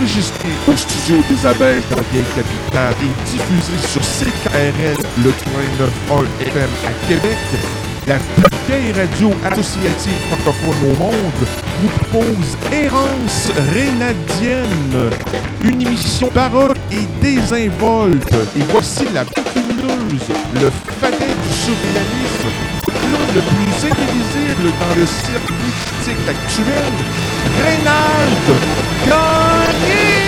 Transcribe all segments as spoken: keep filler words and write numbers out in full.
enregistré au studio des Abeilles de la vieille capitale et diffusé sur C K R L, le quatre-vingt-neuf virgule un F M à Québec, la plus vieille radio associative francophone au monde vous propose Errance Rénadienne, une émission baroque et désinvolte. Et voici la fabuleuse, le fadet du surréalisme, l'homme le plus imprévisible dans le cirque mystique actuel, Reynald Gagné!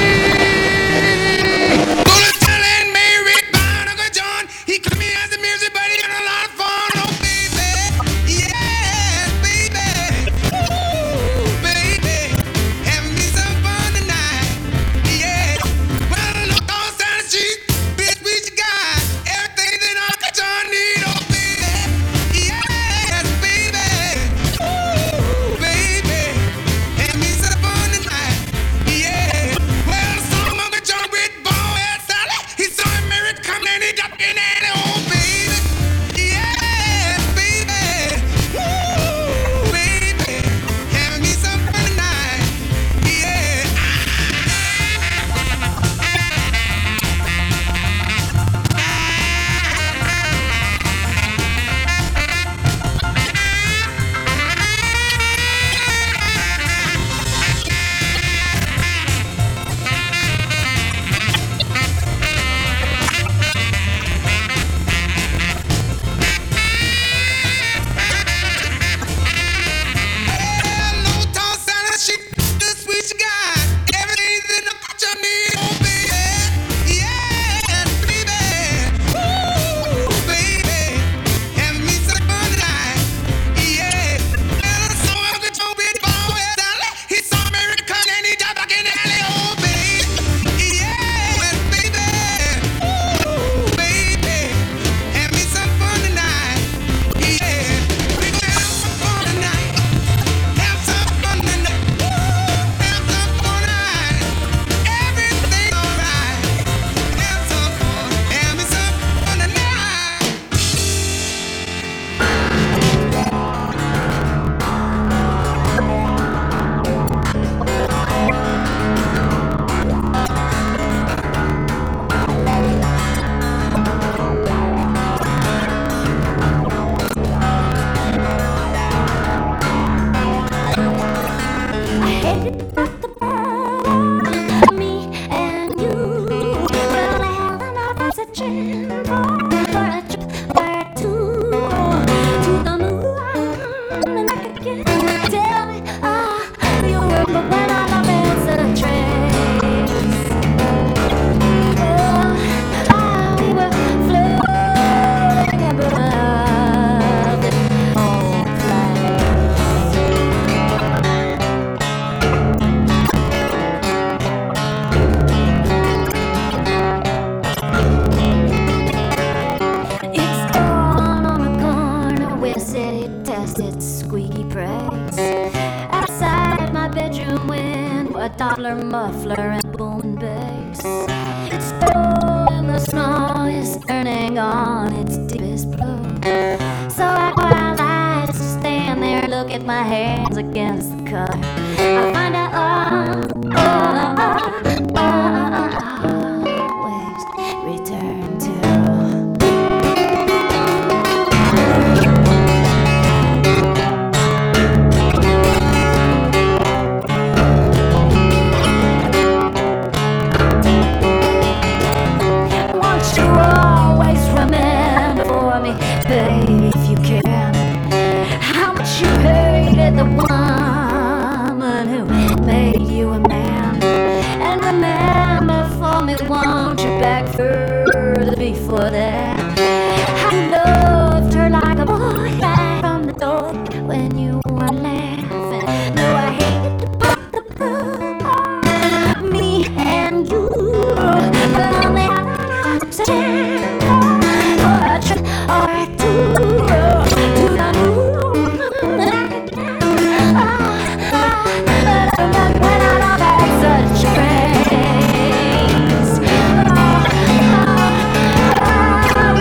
Trains.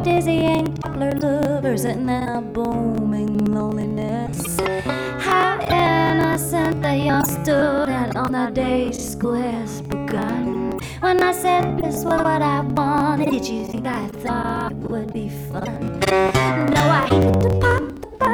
dizzying toddler lovers and now booming loneliness. How innocent the young student on the day school has begun. When I said this was what I wanted, did you think I thought it would be fun? No, I hate to pop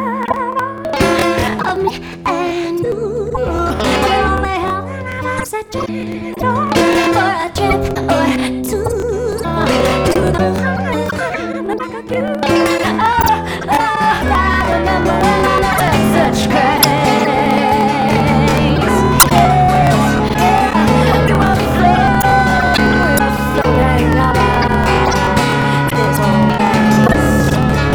of me and you. We only have an searching for a trip or two to the back of you. Oh, oh, I remember when I was such craze. You were floating, we were floating up this whole place.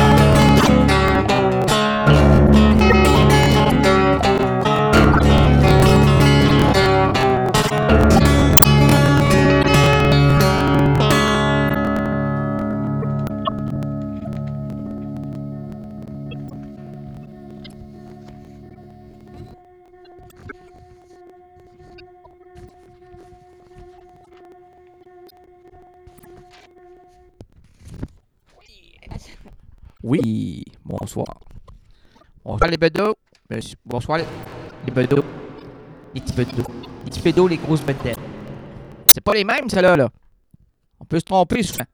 Oui, bonsoir. Bonsoir les bedos. Monsieur- Bonsoir les, les bedos. Les petits bedos. Les petits bedos, les grosses bedettes. C'est pas les mêmes, ceux-là, là. On peut se tromper souvent.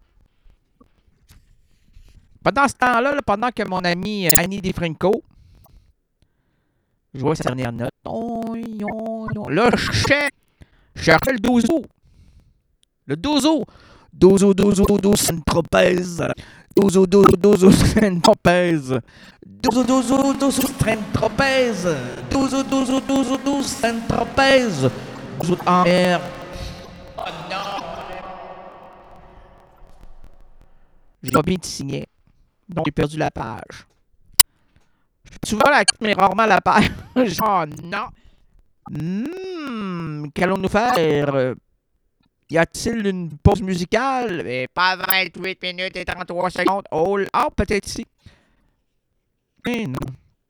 Pendant ce temps-là, là, pendant que mon ami euh, Annie DeFranco jouait sa dernière note, oh, oh, oh. Là, je cherchais, je cherchais le dozo. Le dozo. Dozo, dozo, dozo, Saint-Tropez. Dozo, dozo, dozo, Saint-Tropez. Dozo, dozo, dozo, Saint-Tropez. Dozo, dozo, dozo, dozo, Saint-Tropez. Dozo, en merde. Oh non! J'ai pas bien signé. Donc, j'ai perdu la page. Je fais souvent la mais rarement la page. Oh non! Hmm, qu'allons-nous faire? Y a-t-il une pause musicale? Mais pas vingt-huit minutes et trente-trois secondes. Oh, ah, peut-être si. Mais non.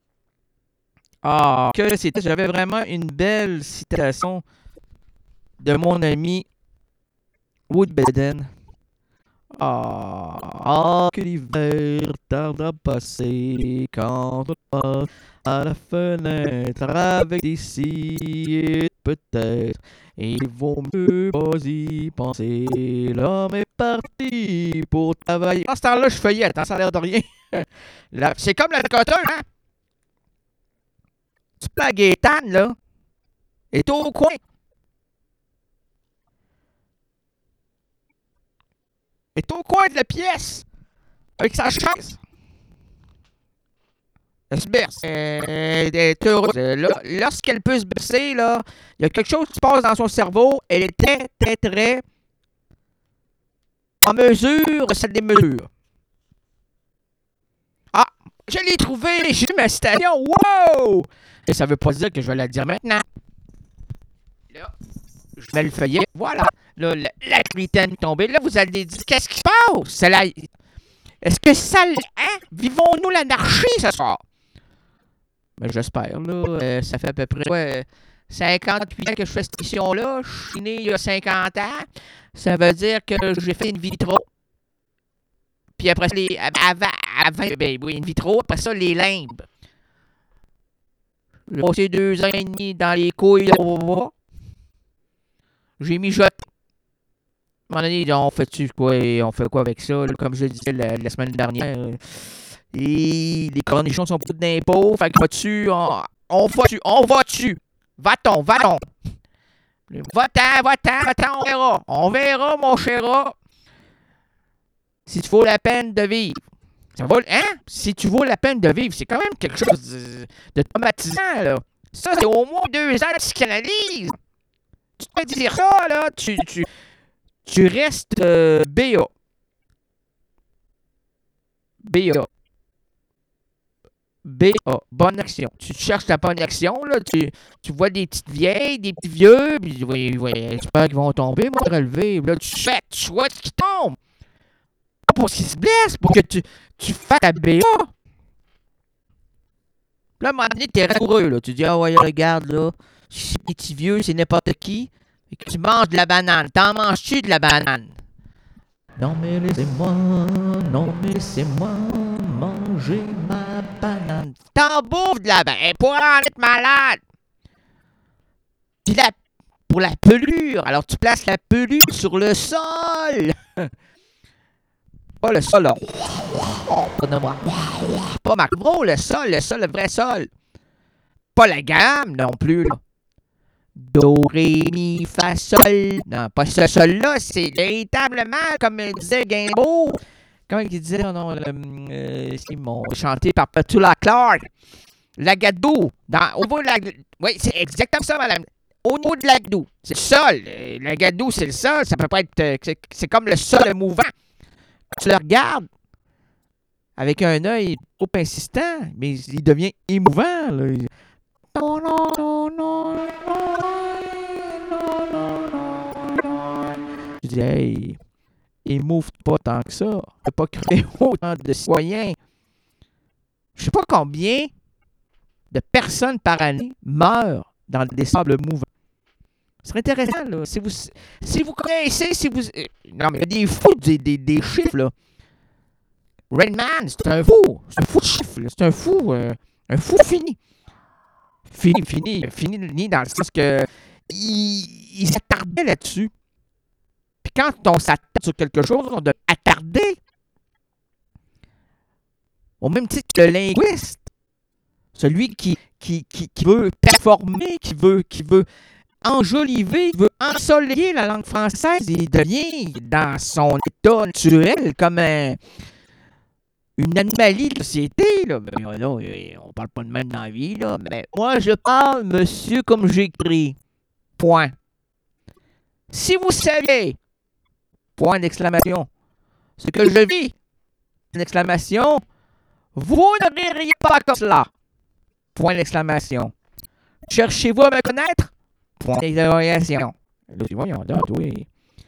Ah, que c'était. J'avais vraiment une belle citation de mon ami Woodbeden. Ah, ah, que l'hiver tarde à passer quand on passe à la fenêtre avec des cils, peut-être. Et il vaut mieux pas y penser. L'homme est parti pour travailler. En ce temps-là, je feuillette, hein, ça a l'air de rien. Là, c'est comme la tricoteuse, hein? Tu peux la Gaétane, là. Elle est au coin. Elle est au coin de la pièce. Avec sa chaise. Elle se berce. Elle est heureuse. Là, lorsqu'elle peut se bercer, là, il y a quelque chose qui se passe dans son cerveau. Elle est très, très, très en mesure de cette démesure. Ah, je l'ai trouvé. J'ai eu ma citation. Wow! Et ça veut pas dire que je vais la dire maintenant. Là, je vais le feuiller. Voilà. Là, la, la critaine est tombée. Là, vous allez dire, qu'est-ce qui se passe? C'est la... Est-ce que ça... Hein? Vivons-nous l'anarchie ce soir? Ben, j'espère, là. Euh, ça fait à peu près ouais, cinquante-huit ans que je fais cette émission-là. Je suis né il y a cinquante ans. Ça veut dire que j'ai fait une vitro. Puis après ça, les, avant, avant, ben oui, une vitro. Après ça, les limbes. J'ai passé deux ans et demi dans les couilles de Rova. J'ai mijoté. À un moment donné, on fait-tu quoi? On fait quoi avec ça? Là, comme je le disais la, la semaine dernière. Et les cornichons sont pas d'impôts. Fait que va-tu? On, on va-tu? On va-tu? Va-t-on? Va-t-on? Va-t'en, va-t'en, va-t'en, on verra. On verra, mon cher. Si tu vaux la peine de vivre. Ça vaut, hein? Si tu vaux la peine de vivre, c'est quand même quelque chose de, de traumatisant, là. Ça, c'est au moins deux ans de psychanalyse. Tu peux dire ça, là. Tu, tu, tu restes euh, B A. B A. B A. Bonne action. Tu cherches la bonne action, là. Tu, tu vois des petites vieilles, des petits vieux, puis oui, oui, j'espère qu'ils vont tomber, moi, relever. Là, tu fais, tu souhaites qu'ils tombent. Pas pour qu'ils se blessent, pour que tu, tu fasses ta B A. Là, à un moment donné, t'es rigoureux, là. Tu dis, ah ouais, regarde, là. Si c'est des petits vieux, c'est n'importe qui. Et que tu manges de la banane. T'en manges-tu de la banane? Non mais laissez-moi, non mais laissez-moi manger ma banane. T'en bouffes de la banane pour en être malade. Puis la, pour la pelure, alors tu places la pelure sur le sol. Pas le sol, là. Pas Macro, le sol, le sol, le vrai sol. Pas la gamme non plus, là. Do, ré, mi, fa, sol. Non, pas ce sol-là, c'est véritablement, comme disait Gainsbourg. Comment il disait, non, non, euh, c'est mon chanté par Petula Clark. L'agadou. Dans, au niveau de la. Oui, c'est exactement ça, madame. Au niveau de l'agadou. C'est le sol. L'agadou, c'est le sol. Ça peut pas être. C'est, c'est comme le sol mouvant. Tu le regardes avec un œil trop insistant, mais il devient émouvant, là. Non, non, non, non, non, non, non, non. Je dis, hey, émouve pas tant que ça. Ne peux pas créer autant de citoyens. Je sais pas combien de personnes par année meurent dans des sables mouvants. Ce serait intéressant, là. Si vous, si vous connaissez, si vous... Non, mais il y a des fous, des, des, des chiffres, là. Rainman, c'est un fou. C'est un fou de chiffres, là. C'est un fou, euh, un fou fini. Fini, fini, fini dans le sens que il, il s'attardait là-dessus. Puis quand on s'attarde sur quelque chose, on doit attarder. Au même titre que le linguiste. Celui qui, qui, qui, qui veut performer, qui veut, qui veut enjoliver, qui veut ensoleiller la langue française, il devient dans son état naturel comme un... une anomalie de société, là. Mais là, on parle pas de même dans la vie, là. Mais moi, je parle, monsieur, comme j'écris. Point. Si vous saviez, point d'exclamation, ce que je vis, une exclamation, vous ne ririez pas comme cela. Point d'exclamation. Cherchez-vous à me connaître? Point d'interrogation. Là, voyons donc, oui.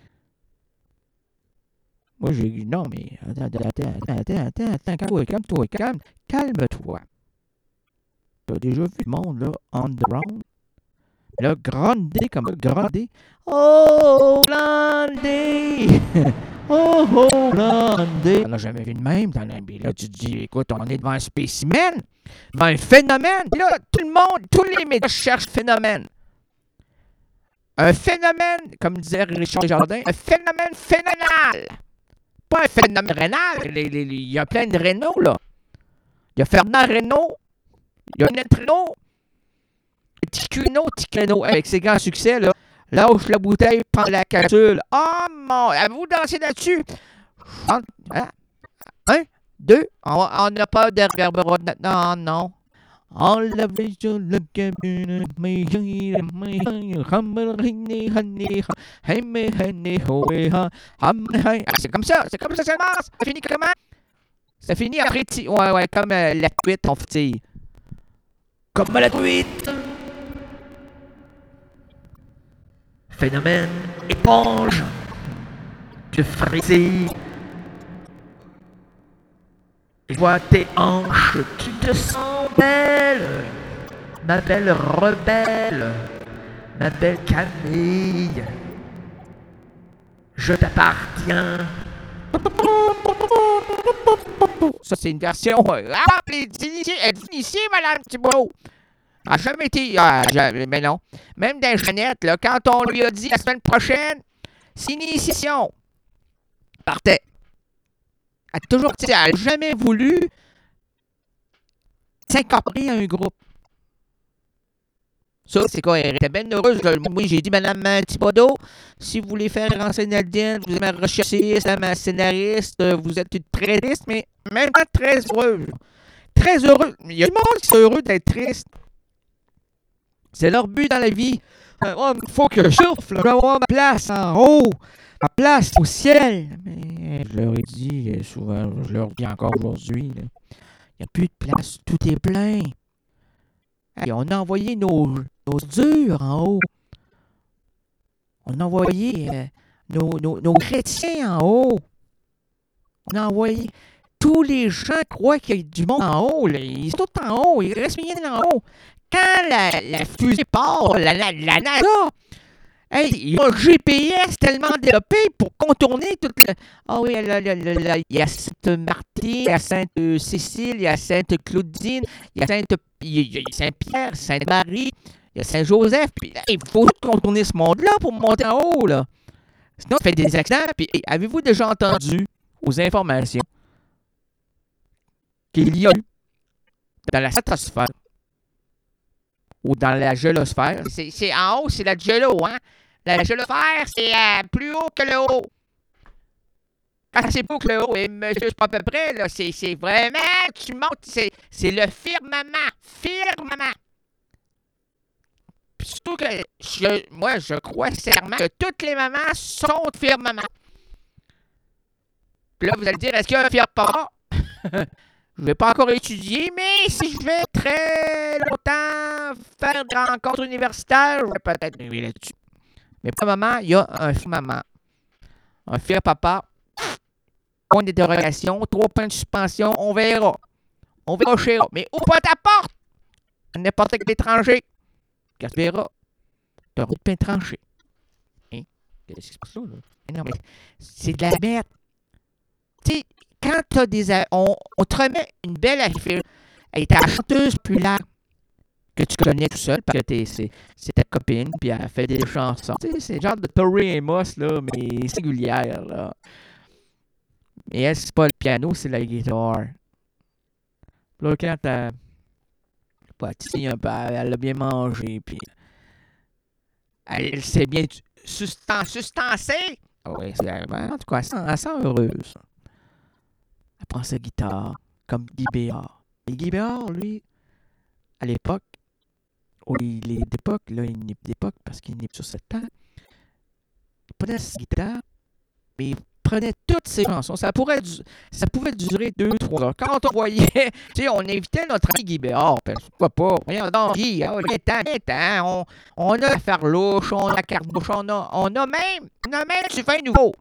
Moi, j'ai dit, non, mais attends, attends, attends, attends, attends, attends, calme-toi, calme-toi, calme, calme-toi. T'as déjà vu le monde, là, on the ground? Là, grandé comme ça, grandé. Oh, grandé! Oh, oh, grandé! On n'a jamais vu de même dans la vie. Là, tu te dis, écoute, on est devant un spécimen, devant un phénomène. Là, tout le monde, tous les médias cherchent phénomène. Un phénomène, comme disait Richard Jardin, un phénomène phénoménal. Pas un phénomène rénal. Il y a plein de Renault, là. Il y a Fernand Renault. Il y a Net Renault. Ticino, Ticino. Avec ses grands succès, là. Lâche la bouteille, prends la capsule. Oh mon! Avez-vous dansé là-dessus? Hein? Un, deux. On n'a pas de réverbération. Non, non. Enlève sur le cabine, mais c'est comme ça, c'est comme ça ça marche. Ça finit comment? Ça finit après, t- ouais, ouais, comme euh, la truite, on fait, comme la truite. Phénomène éponge, je frétille. Je vois tes hanches, tu te sens belle, ma belle rebelle, ma belle Camille. Je t'appartiens. Ça, c'est une version. Ah, les initiés, elle est initiée, Madame Thibault. Elle n'a jamais été. Ah, jamais, mais non. Même dans Jeannette, là, quand on lui a dit la semaine prochaine, c'est une initiation. Partait. Elle a toujours, elle n'a jamais voulu s'incorporer à un groupe. Ça, c'est quoi? Elle était bien heureuse. Moi, j'ai dit, Madame Thibodeau, si vous voulez faire renseigner Aldienne, vous êtes ma recherchiste, ma scénariste, vous êtes une très triste, mais même pas très heureuse. Très heureuse. Il y a du monde qui sont heureux d'être triste. C'est leur but dans la vie. Il oh, faut que je souffle, je vais avoir ma place en haut, ma place au ciel. Mais je leur ai dit souvent, je leur dis encore aujourd'hui, il n'y a plus de place, tout est plein. Hey, on a envoyé nos, nos durs en haut. On a envoyé euh, nos, nos, nos chrétiens en haut. On a envoyé... Tous les gens croient qu'il y a du monde en haut. Là. Ils sont tous en haut. Il reste rien en haut. Quand la, la fusée part, la, la, la NASA, Hey, il y a un G P S tellement développé pour contourner toute la... Ah oui, là, là, là, là, il y a Sainte-Martine, il y a Sainte-Cécile, il y a Sainte-Claudine, il y a Sainte- il y a Saint-Pierre, Sainte-Marie, il y a Saint-Joseph. Puis il faut contourner ce monde-là pour monter en haut, là. Sinon, on fait des accidents. Puis hey, avez-vous déjà entendu aux informations qu'il y a eu dans la stratosphère ou dans la gélosphère? C'est, c'est en haut, c'est la gélo, hein? La gélosphère, c'est euh, plus haut que le haut. Quand c'est plus haut que le haut, et monsieur, c'est pas à peu près, là, c'est, c'est vraiment, tu montes, c'est, c'est le firmament. Firmament. Puis surtout que, je, moi, je crois sincèrement que toutes les mamans sont de firmament. Puis là, vous allez dire, est-ce qu'il y a un firpapa? Je ne vais pas encore étudier, mais si je vais très longtemps faire des rencontres universitaires, je vais peut-être arriver là-dessus. Mais pour le moment, il y a un firmament. Un firpapa. Point d'interrogation, trois points de suspension, on verra. On verra chez eux. Mais ouvre pas ta porte! N'importe quel étranger. Qu'est-ce que tu verras? T'as un route de pain tranché. Hein? Qu'est-ce qui se passe là? là? Non, mais c'est de la merde. Tu sais, quand t'as des... On, on te remet une belle affaire. Elle était la chanteuse populaire que tu connais tout seul parce que t'es, c'est, c'est ta copine puis elle fait des chansons. Tu sais, c'est le genre de Tori Amos, là, mais singulière, là. Mais elle, c'est pas le piano, c'est la guitare. Là, quand elle... Pas, tu sais, un peu, elle a bien mangé, puis... Elle, elle s'est bien sustan- sustancée. Ah oui, c'est... En tout cas, elle sent, elle sent heureuse. Elle prend sa guitare, comme Guy Béard. Et Guy Béard, lui, à l'époque, oh, il est d'époque, là, il n'est d'époque parce qu'il n'est plus sur cette terre. Il prenait sa guitare, mais il prenait toutes ses chansons. Ça, pourrait du... ça pouvait durer deux, trois heures. Quand on voyait, tu sais, on invitait notre ami Guy Béard, ben, pourquoi pas? Voyons donc, Guy, oh, viens-t'en, viens-t'en. On, on a la Farlouche, on a la Carbouche, on a, on a même, on a même du vin nouveau.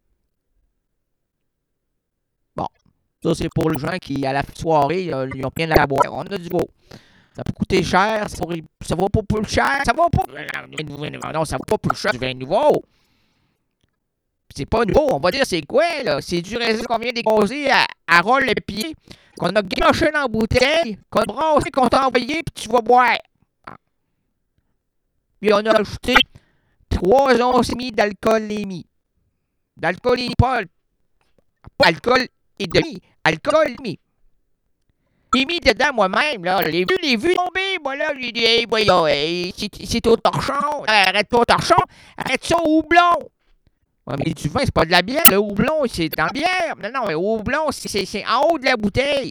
Bon, ça, c'est pour les gens qui, à la soirée, ils ont bien à boire. On a du beau. Ça peut coûter cher, ça, pour, ça va pas plus cher, ça va pas... Non, ça va pas plus cher du vin nouveau. C'est pas nouveau, on va dire c'est quoi, là? C'est du raisin qu'on vient déposer à, à rôle le pied, qu'on a gâché dans la bouteille, qu'on a brassé, qu'on t'a envoyé, puis tu vas boire. Puis on a ajouté trois onces et demie d'alcoolémie. D'alcoolémie, pas, pas alcool et demi, alcool et demi. J'ai mis dedans moi-même, là, je l'ai vu, je l'ai vu tomber, moi, là, j'ai dit, hey, voyons, hey, c'est, c'est au torchon, arrête-toi au torchon, arrête ça au houblon. Ouais, mais du vin, c'est pas de la bière. Le houblon, c'est dans la bière. Non, non, mais le houblon, c'est, c'est, c'est en haut de la bouteille.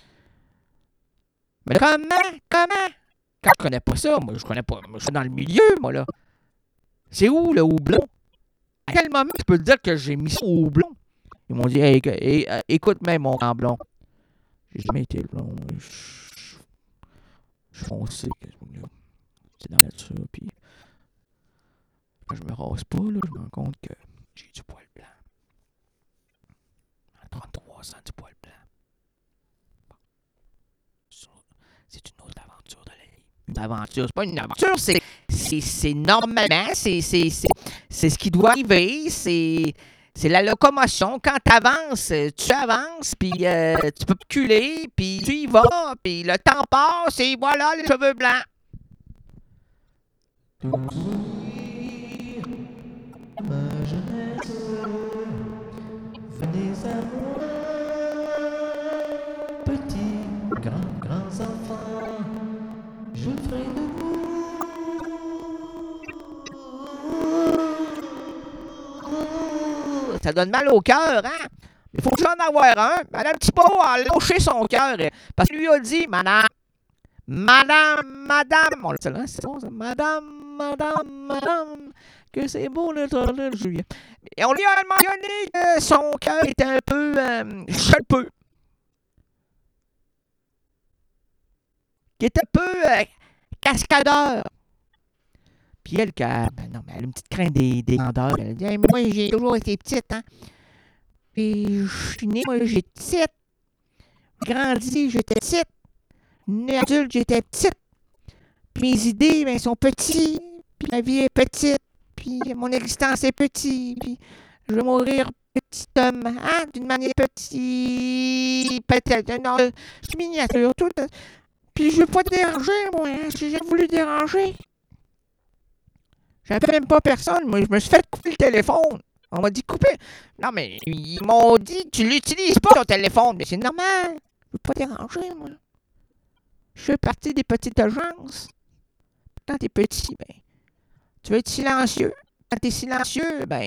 Mais comment? Comment? Quand je connais pas ça, moi, je connais pas. Moi, je suis dans le milieu, moi, là. C'est où, le houblon? À quel moment je peux te dire que j'ai mis ça au houblon? Ils m'ont dit, hey, hey, hey, écoute même mon grand blond. J'ai jamais été blond. Je suis foncé. C'est dans la nature, puis quand je me rase pas, là, je me rends compte que j'ai du poil blanc. À trente-trois ans, du poil blanc. Bon. C'est une autre aventure de la vie. Une aventure, c'est pas une aventure, c'est, c'est, c'est normalement, c'est, c'est, c'est, c'est ce qui doit arriver, c'est, c'est la locomotion. Quand tu avances, tu avances, puis euh, tu peux reculer, puis tu y vas, puis le temps passe, et voilà les cheveux blancs. Ma jeunesse, venez à moi, petits, grands, grands enfants, je ferai de vous. Ça donne mal au cœur, hein? Il faut que j'en avoir un. Madame Thibault a lâché son cœur, parce qu'il lui a dit, madame, madame, madame, on le sait, hein, c'est bon ça, madame, madame, madame, que c'est beau le trente-deux juillet. Et on lui a mentionné que son cœur était un peu euh, chalpeux. Qui était un peu euh, cascadeur. Puis elle, ben non, mais elle a une petite crainte des, des grandeurs. Elle a dit, hey, moi, j'ai toujours été petite, hein. Puis je suis née, moi, j'étais petite. Grandi, j'étais petite. Née adulte, j'étais petite. Puis mes idées, ben, sont petites. Puis ma vie est petite. puis mon existence est petite, puis je vais mourir petit homme, hein, d'une manière petite, peut-être, non, je suis miniature, tout, puis je veux pas te déranger, moi, hein, j'ai jamais voulu déranger. J'appelle même pas personne, moi, je me suis fait couper le téléphone. On m'a dit couper. Non, mais ils m'ont dit, tu l'utilises pas ton téléphone, mais c'est normal, je veux pas déranger, moi. Je fais partie des petites agences. Quand t'es petit, ben, tu veux être silencieux. Quand t'es silencieux, ben,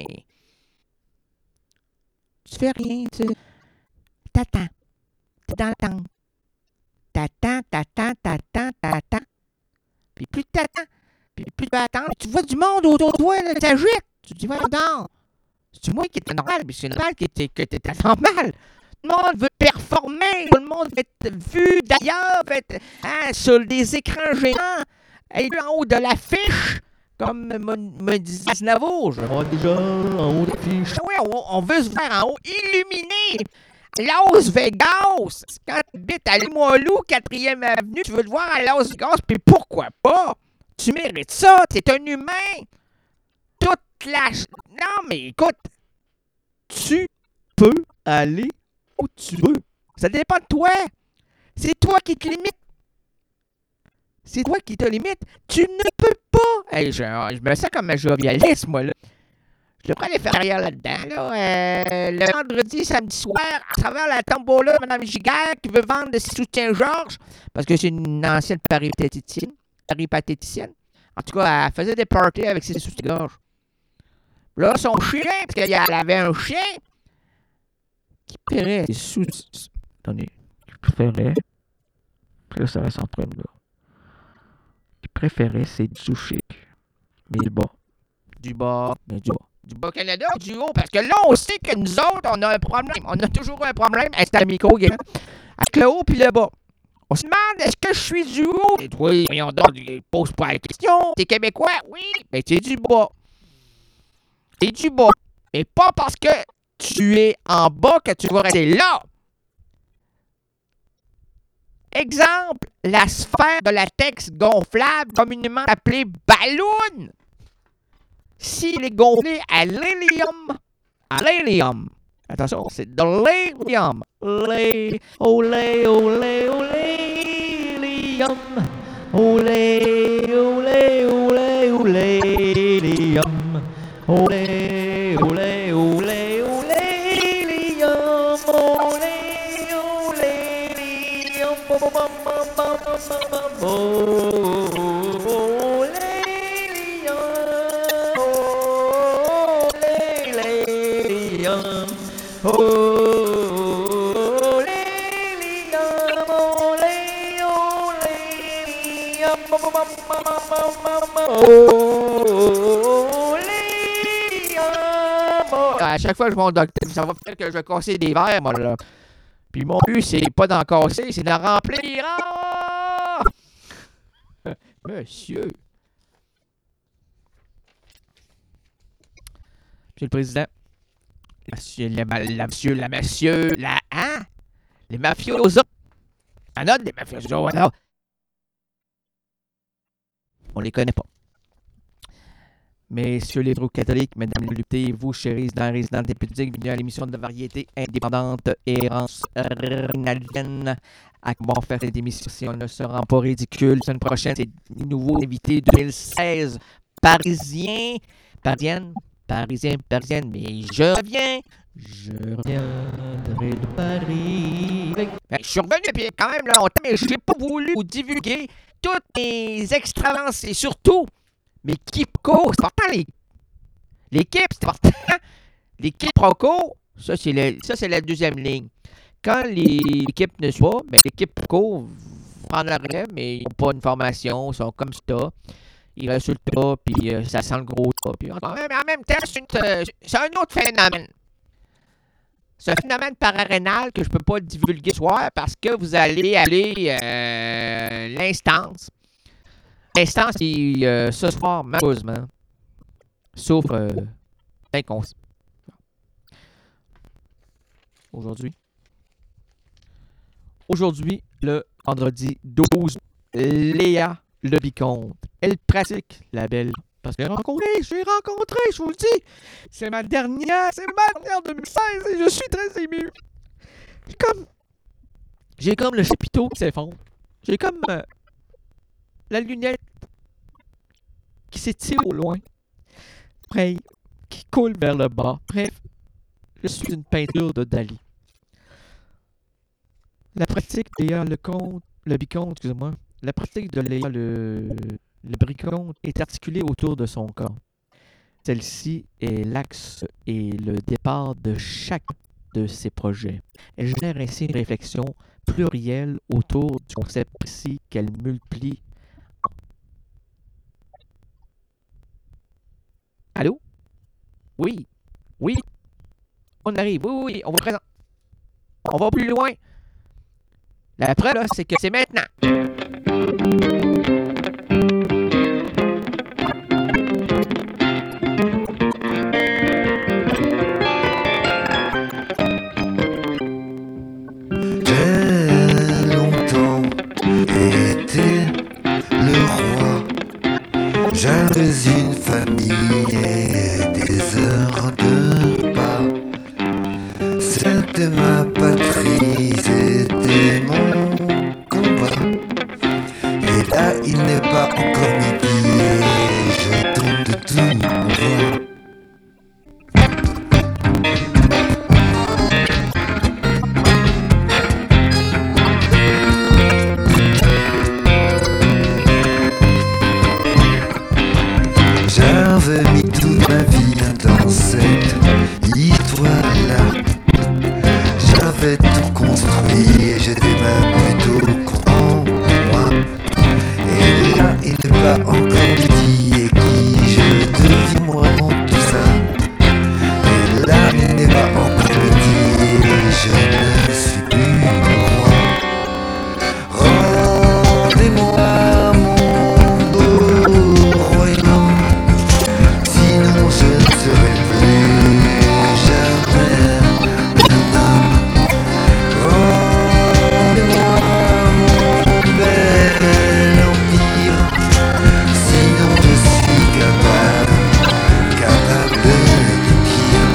tu fais rien, tu t'attends. T'es dans le temps. T'attends, t'attends, t'attends, t'attends. Puis plus t'attends, puis plus tu attends, tu vois du monde autour de toi, là, ça jette. Tu te dis, ouais, non. C'est moi qui étais normal, mais c'est normal que t'es, que t'es anormal. Tout le monde veut performer, tout le monde veut être vu d'ailleurs, veut être hein, sur des écrans géants, être en haut de l'affiche, comme me, me disait Aznavour. Je vois déjà en haut de l'affiche. Oui, on, on veut se voir en haut, illuminé. Las Vegas, quand tu habites à Limoilou, quatrième avenue, tu veux te voir à Las Vegas, puis pourquoi pas? Tu mérites ça, t'es un humain. Toute la... Non, mais écoute, tu peux aller où tu veux. Ça dépend de toi. C'est toi qui te limites. C'est toi qui te limite. Tu ne peux pas. Hey, je, je me sens comme un jovialiste, moi, là. Je devrais aller faire arrière là-dedans, là. Euh, le vendredi, samedi soir, à travers la tombola de Mme Giguère qui veut vendre de ses soutiens-Georges, parce que c'est une ancienne péripatéticienne. péripatéticienne. En tout cas, elle faisait des parties avec ses soutiens-gorges. Là, son chien, parce qu'elle avait un chien qui paierait ses sous... Attendez, qui préférait... Là, ça va s'en prendre, là. Qui préférait ses sushis. Mais du bas. Du bas, mais du bas. Du Bas-Canada ou du haut? Parce que là, on sait que nous autres, on a un problème. On a toujours un problème avec le micro, avec le haut puis le bas. On se demande, est-ce que je suis du haut? Et toi, voyons donc, pose pas la question. T'es Québécois? Oui. Mais t'es du bas. T'es du bas. Et pas parce que tu es en bas que tu vas rester là. Exemple, la sphère de latex gonflable, communément appelée ballon. S'il est gonflé à l'hélium, à l'hélium, attention, c'est de l'hélium. Lé, olé, olé, olé, hélium. Olé, olé, olé, olé, hélium. Olé, olé, olé, olé, hélium. Olé, olé, hélium. À chaque fois que je monte d'octave, ça va faire que je vais casser des verres, moi, là. Puis mon but, c'est pas d'en casser, c'est d'en remplir. Ah! Monsieur. Monsieur le Président. Monsieur, la, la, monsieur, la monsieur, la, hein? Les mafiosos. La note des mafiosos, voilà. On les connaît pas. Messieurs les catholiques, mesdames les luttées, vous, chers résidents et résidentes députés, bienvenue à l'émission de variété indépendante Errance Rinaldienne. À comment faire cette émission si on ne se rend pas ridicule? La semaine prochaine, c'est nouveau invité deux mille seize, parisien, parisienne, parisien, parisienne, mais je reviens, je reviendrai de Paris. Ben, je suis revenu depuis quand même longtemps, mais je n'ai pas voulu vous divulguer toutes mes extravagances et surtout l'équipe co, c'est important, les... l'équipe, c'est important. L'équipe proco, ça c'est, le... ça, c'est la deuxième ligne. Quand les... l'équipe ne soit, ben, l'équipe co prend la relève, mais ils n'ont pas une formation, ils sont comme ça. Ils restent sur le tas, puis euh, ça sent le gros tas. Puis, en, même, en même temps, c'est, une, euh, c'est un autre phénomène. C'est un phénomène pararénal que je ne peux pas divulguer ce soir parce que vous allez aller euh, l'instance. L'instance qui, euh, ce soir, malheureusement, souffre euh, d'inconscience. Aujourd'hui, aujourd'hui, le vendredi douze, Léa Le Vicomte, elle pratique la belle Parce que j'ai rencontré, j'ai rencontré, je vous le dis. C'est ma dernière, c'est ma dernière deux mille seize et je suis très ému. J'ai comme, j'ai comme le chapiteau qui s'effondre. J'ai comme euh, la lunette qui s'étire au loin. Après, qui coule vers le bas. Bref, je suis une peinture de Dali. La pratique d'Léa Lecomte, le Bicomte, excusez-moi, la pratique de Léa le, le Bricomte est articulée autour de son corps. Celle-ci est l'axe et le départ de chaque de ses projets. Elle génère ainsi une réflexion plurielle autour du concept précis qu'elle multiplie. Allô? Oui, oui, on arrive, oui, oui, on vous présente. On va plus loin. La preuve, là, c'est que c'est maintenant. J'ai longtemps été le roi. J'avais une famille et des heures de pas. C'était ma patrie, c'était mon combat. Et là, il n'est pas encore midi et je tourne de tout mon doigt. J'avais mis toute ma vie dans cette histoire-là. J'avais tout construit et j'étais même plutôt content de moi. Et là, il n'est pas encore midi et qui je deviens moi dans tout ça. Et là, il n'est pas encore midi et je ne suis plus roi. Rendez-moi mon beau royaume. Sinon je ne serai plus jamais un homme. Rendez-moi mon bel empire. Sinon je suis capable, capable de pire.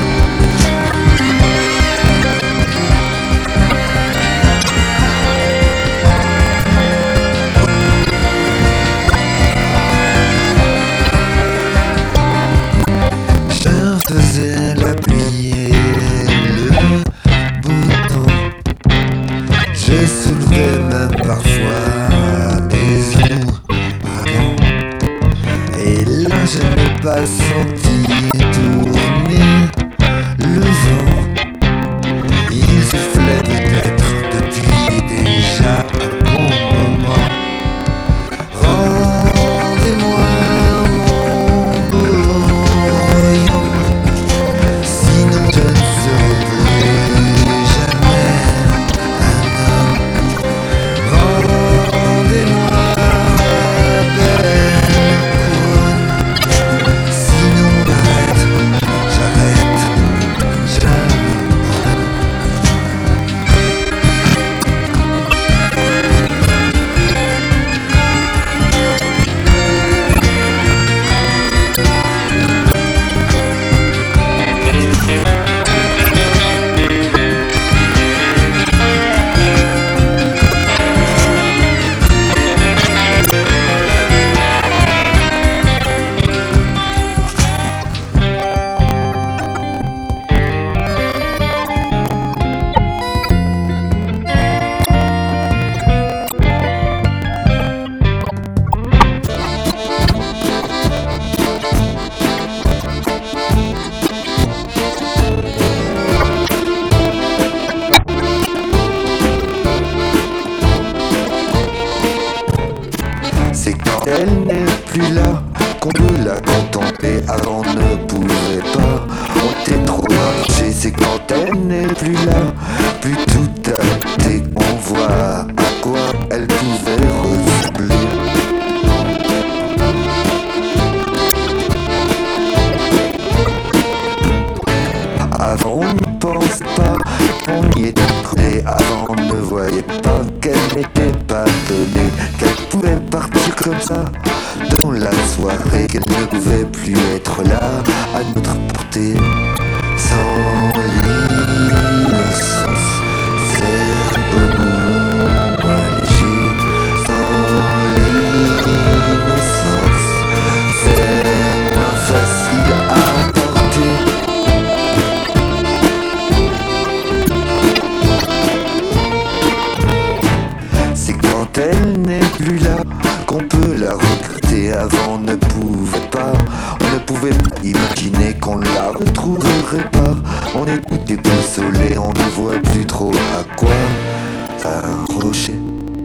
Je faisais la pluie et le beau temps. Je soulevais même parfois des ouragans. Et là je n'ai pas senti tourner le vent. Il soufflait peut-être depuis déjà un bon moment. Rendez-moi mon beau royaume. Sinon je ne serai plus jamais un homme. Rendez-moi ma belle couronne. Sinon j'arrête, j'arrête, j'abandonne. C'est quand elle n'est plus là qu'on peut la contempler. Avant on ne pouvait pas, on était trop marché. C'est quand elle n'est plus là, plus tout a été. On voit à quoi elle pouvait ressembler. Avant on n'y pense pas, on y était prêt. Avant on ne voyait pas qu'elle n'était pas donnée, qu'elle pouvait partir comme ça dans la soirée qu'elle ne pouvait plus être là à notre portée. Sans l'innocence, c'est beaucoup moins léger. Sans l'innocence, c'est moins facile à porter. C'est quand elle n'est plus là qu'on peut la regretter. Avant on ne pouvait pas, on ne pouvait pas imaginer qu'on ne la retrouverait pas. On est tout déboussolé, on ne voit plus trop à quoi s'accrocher.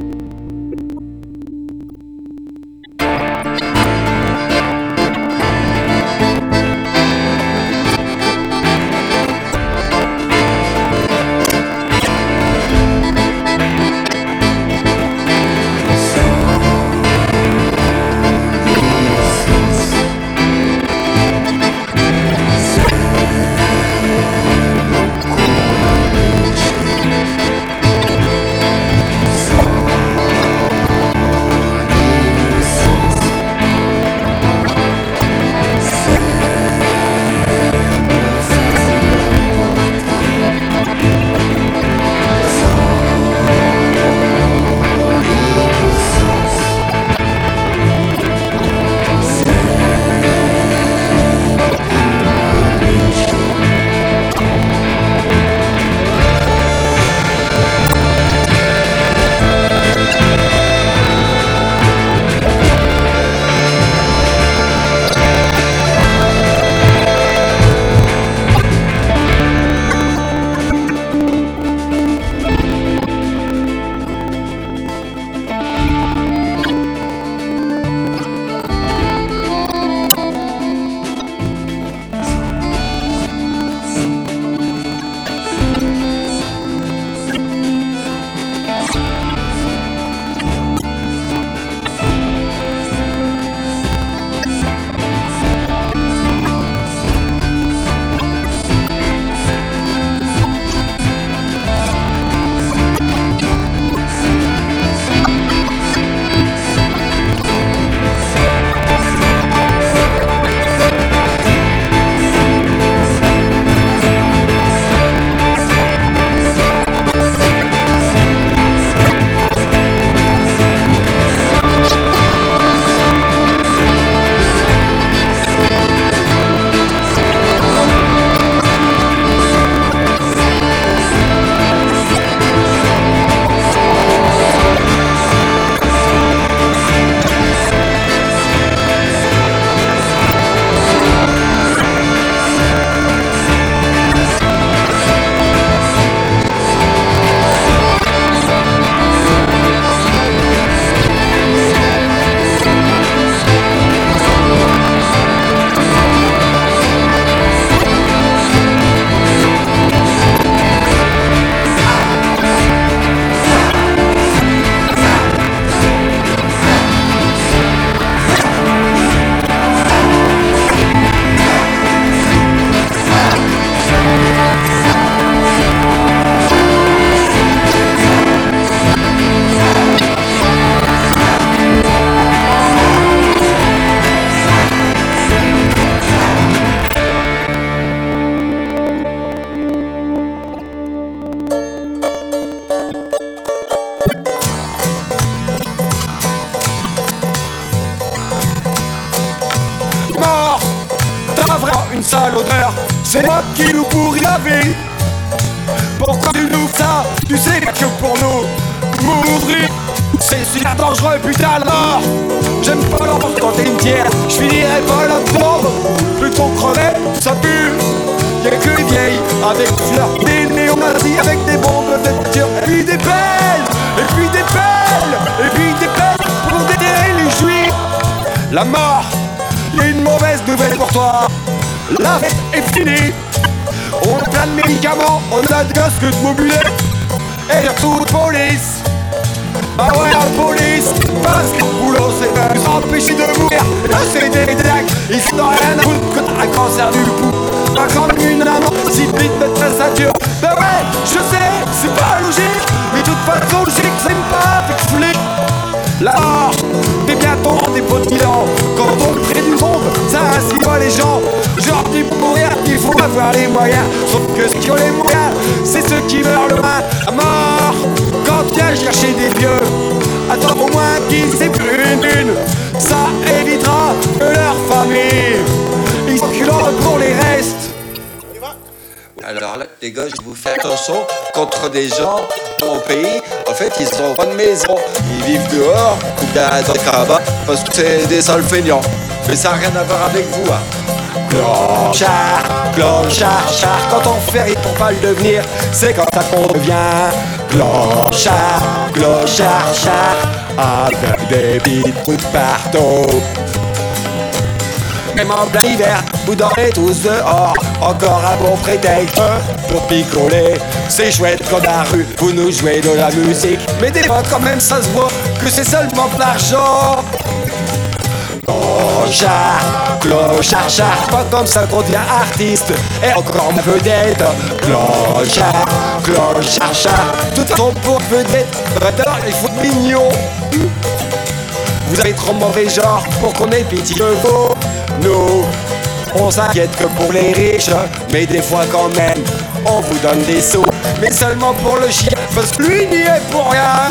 sale odeur, c'est moi qui nous pourris la vie. Pourquoi tu nous fais ça? Tu sais que pour nous mourir c'est super dangereux, putain, la mort. J'aime pas la mort quand t'es une tiers, j'finirai pas la tombe. Plutôt crever, ça pue. Y'a que les vieilles avec des fleurs, des néo-nazis avec des bombes de voiture. Et puis des pelles, et puis des pelles, et puis des pelles pour déterrer les juifs. La mort, y'a une mauvaise nouvelle pour toi. La fête est finie. On a plein de médicaments, on a des gosses que de mobilettes. Et surtout de police. Bah ouais, la police, parce que le boulot c'est de nous empêcher de mourir. Là c'est des dacs, ils sont rien à foutre que t'as un cancer du pouls. Pas comme une amant, si vite de ta ceinture. Bah ouais, je sais, c'est pas logique, mais de toute façon je sais que c'est pas flic. La mort, des bientôt des pots de bilan. Quand on près du monde, ça incite pas les gens. Genre dis pour mourir, il faut avoir les moyens. Sauf que ceux qui ont les moyens, c'est ceux qui meurent le moins. À mort, quand tu as cherché des vieux, attends au moins qu'ils aient plus une une. Ça évitera que leur famille ils s'enculeront pour les restes. Alors là, les gars, je vous fais attention contre des gens dans mon pays. En fait, ils ont pas de maison. Ils vivent dehors ou bien dans les carabas parce que c'est des sales feignants. Mais ça n'a rien à voir avec vous, hein. Clochard, clochard, char. Quand on fait rire pour pas le devenir, c'est quand ça qu'on devient. Clochard, clochard, char. Avec des bites de partout. Même en plein hiver, vous dormez tous dehors. Encore un bon prétexte pour picoler. C'est chouette comme la rue, vous nous jouez de la musique. Mais des fois quand même ça se voit que c'est seulement de l'argent. Clochard, clochard, char. Pas comme ça qu'on devient artiste et encore ma vedette. Clochard, clochard, char. Tout façon pour vedette, alors il faut mignon. Vous avez trop mauvais genre pour qu'on ait pitié de vous. Nous, on s'inquiète que pour les riches, mais des fois quand même, on vous donne des sous. Mais seulement pour le chien, parce que lui n'y est pour rien.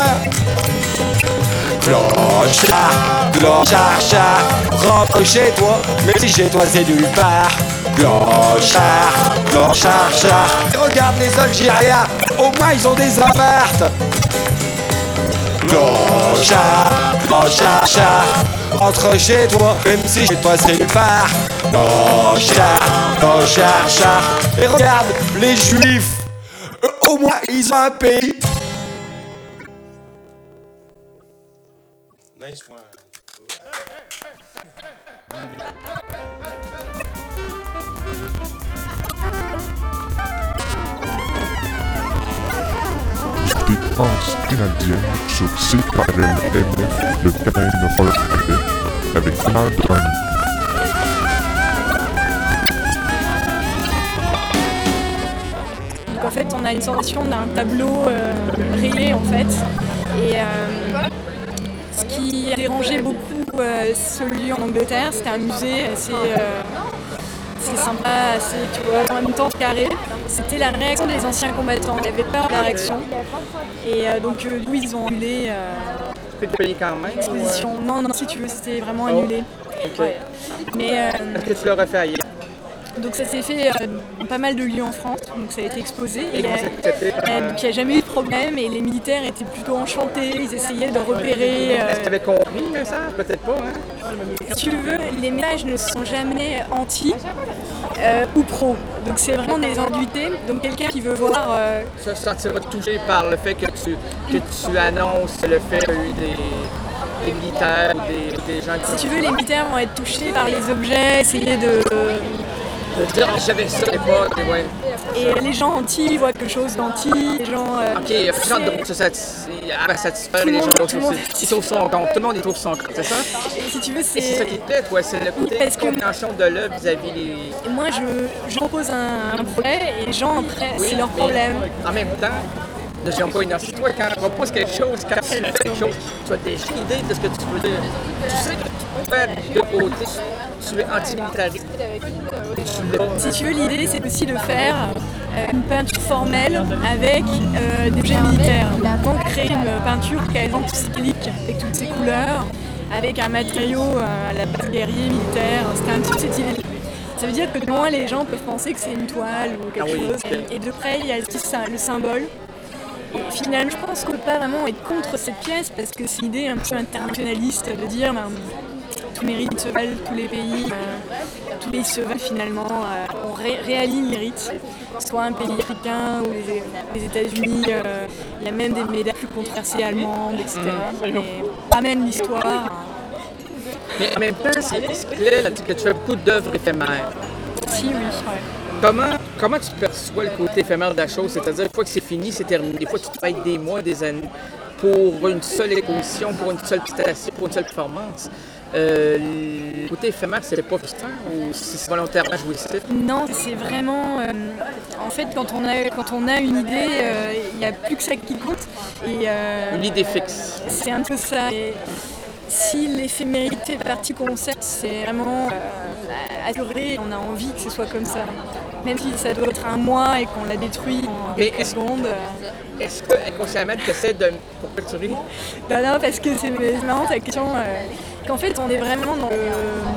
Clochard, clochard, char. Rentre chez toi, même si chez toi c'est nulle part. Clochard, clochard, char. Regarde les Algériens, au moins ils ont des appartes. Clochard, clochard, char. Rentre chez toi, même si chez toi c'est nulle part. Clochard, clochard, char. Et regarde les juifs, eux, au moins ils ont un pays. Nice one. Défense canadienne sur C K L M F, le terrain de Roll Québec, avec Donald Trump. Donc en fait, on a une sensation d'un tableau euh, rayé en fait. Et euh, ce qui a dérangé beaucoup euh, ce lieu en Angleterre, c'était un musée assez, euh, assez sympa, assez, tu vois, en même temps carré. C'était la réaction des anciens combattants. Ils avaient peur de la réaction. Et euh, donc euh, nous, ils ont annulé euh, Tu peux payer quand même. l'exposition. Non, non, si tu veux, c'était vraiment annulé. Ok. Ouais. Mais euh, Est-ce que tu l'aurais fait ailleurs? donc ça s'est fait euh, dans pas mal de lieux en France, donc ça a été exposé. Et, Et comment euh, ça s'est fait? euh, donc il n'y a jamais eu de problème et les militaires étaient plutôt enchantés, ils essayaient de repérer. euh, Est-ce que tu avais compris mais ça? Peut-être pas, hein? si tu veux, les ménages ne sont jamais anti euh, ou pro. Donc c'est vraiment des ambiguïtés. Donc quelqu'un qui veut voir. euh, Ça se sentira touché par le fait que tu, que tu annonces le fait qu'il y a eu des, des militaires ou des, des gens qui... si tu veux, les militaires vont être touchés par les objets, essayer de. De dire, ah, j'avais ça à l'époque, et ouais. Et les gens anti voient quelque chose d'anti, les gens. euh, Ok, il y a plein de c'est- gens se satisfaire, à satisfaire Tout le les gens monde- d'autres tout le monde- aussi. Ils trouvent son compte, tout le monde y trouve son compte, c'est ça? Si tu veux, Et c'est ça qui c'est. te plaît, toi, c'est le côté parce que- compréhension de l'œuvre vis-à-vis les... Et moi, je, je propose un, un projet et les gens, après, Oui, c'est leur mais problème. En même temps, ne suis pas une si toi, quand tu proposes quelque chose, quand tu fais quelque chose, tu as déjà une idée de ce que tu veux dire. Tu sais que tu peux faire de côté, tu es antimilitariste. Tu l'as. Si tu veux, l'idée, c'est aussi de faire euh, une peinture formelle avec euh, des objets militaires. Donc, créer une peinture qui est anticyclique, avec toutes ses couleurs, avec un matériau euh, à la base guerrier, militaire. C'était un petit peu cette idée. Ça veut dire que de loin, les gens peuvent penser que c'est une toile ou quelque Ah oui, chose. ok. Et de près, il y a aussi ça, le symbole. Et finalement, je pense qu'on ne peut pas vraiment être contre cette pièce parce que c'est une idée un peu internationaliste de dire ben, tous les mérites se valent, tous les pays, euh, tous les pays se valent finalement, euh, on ré- réaligne les rites, soit un pays africain ou les, les États-Unis, euh, il y a même des médailles plus controversées allemandes, et cetera. Et amène l'histoire. Mais en même temps, c'est ce qui plaît, là, c'est que tu fais beaucoup d'œuvres éphémères. Si, oui. Ouais. Comment, comment tu perçois le côté éphémère de la chose? C'est-à-dire, une fois que c'est fini, c'est terminé. Des fois, tu travailles des mois, des années pour une seule exposition, pour une seule prestation, pour une seule performance. Euh, le côté éphémère, c'est pas frustrant ou c'est volontairement jouissif? Non, c'est vraiment. euh, en fait, quand on a, quand on a une idée, il n'y a plus que ça qui compte. Et, euh, Une idée fixe. c'est un peu ça. Et si l'éphémérité de partie concept, c'est vraiment euh, assuré, on a envie que ce soit comme ça. Même si ça doit être un mois et qu'on la détruit en Mais quelques est-ce- secondes. euh, Est-ce que inconsciemment tu essaies de. Pourquoi tu ris? Bah non, parce que c'est c'est marrant ta question. euh, qu'en fait, on est vraiment dans le.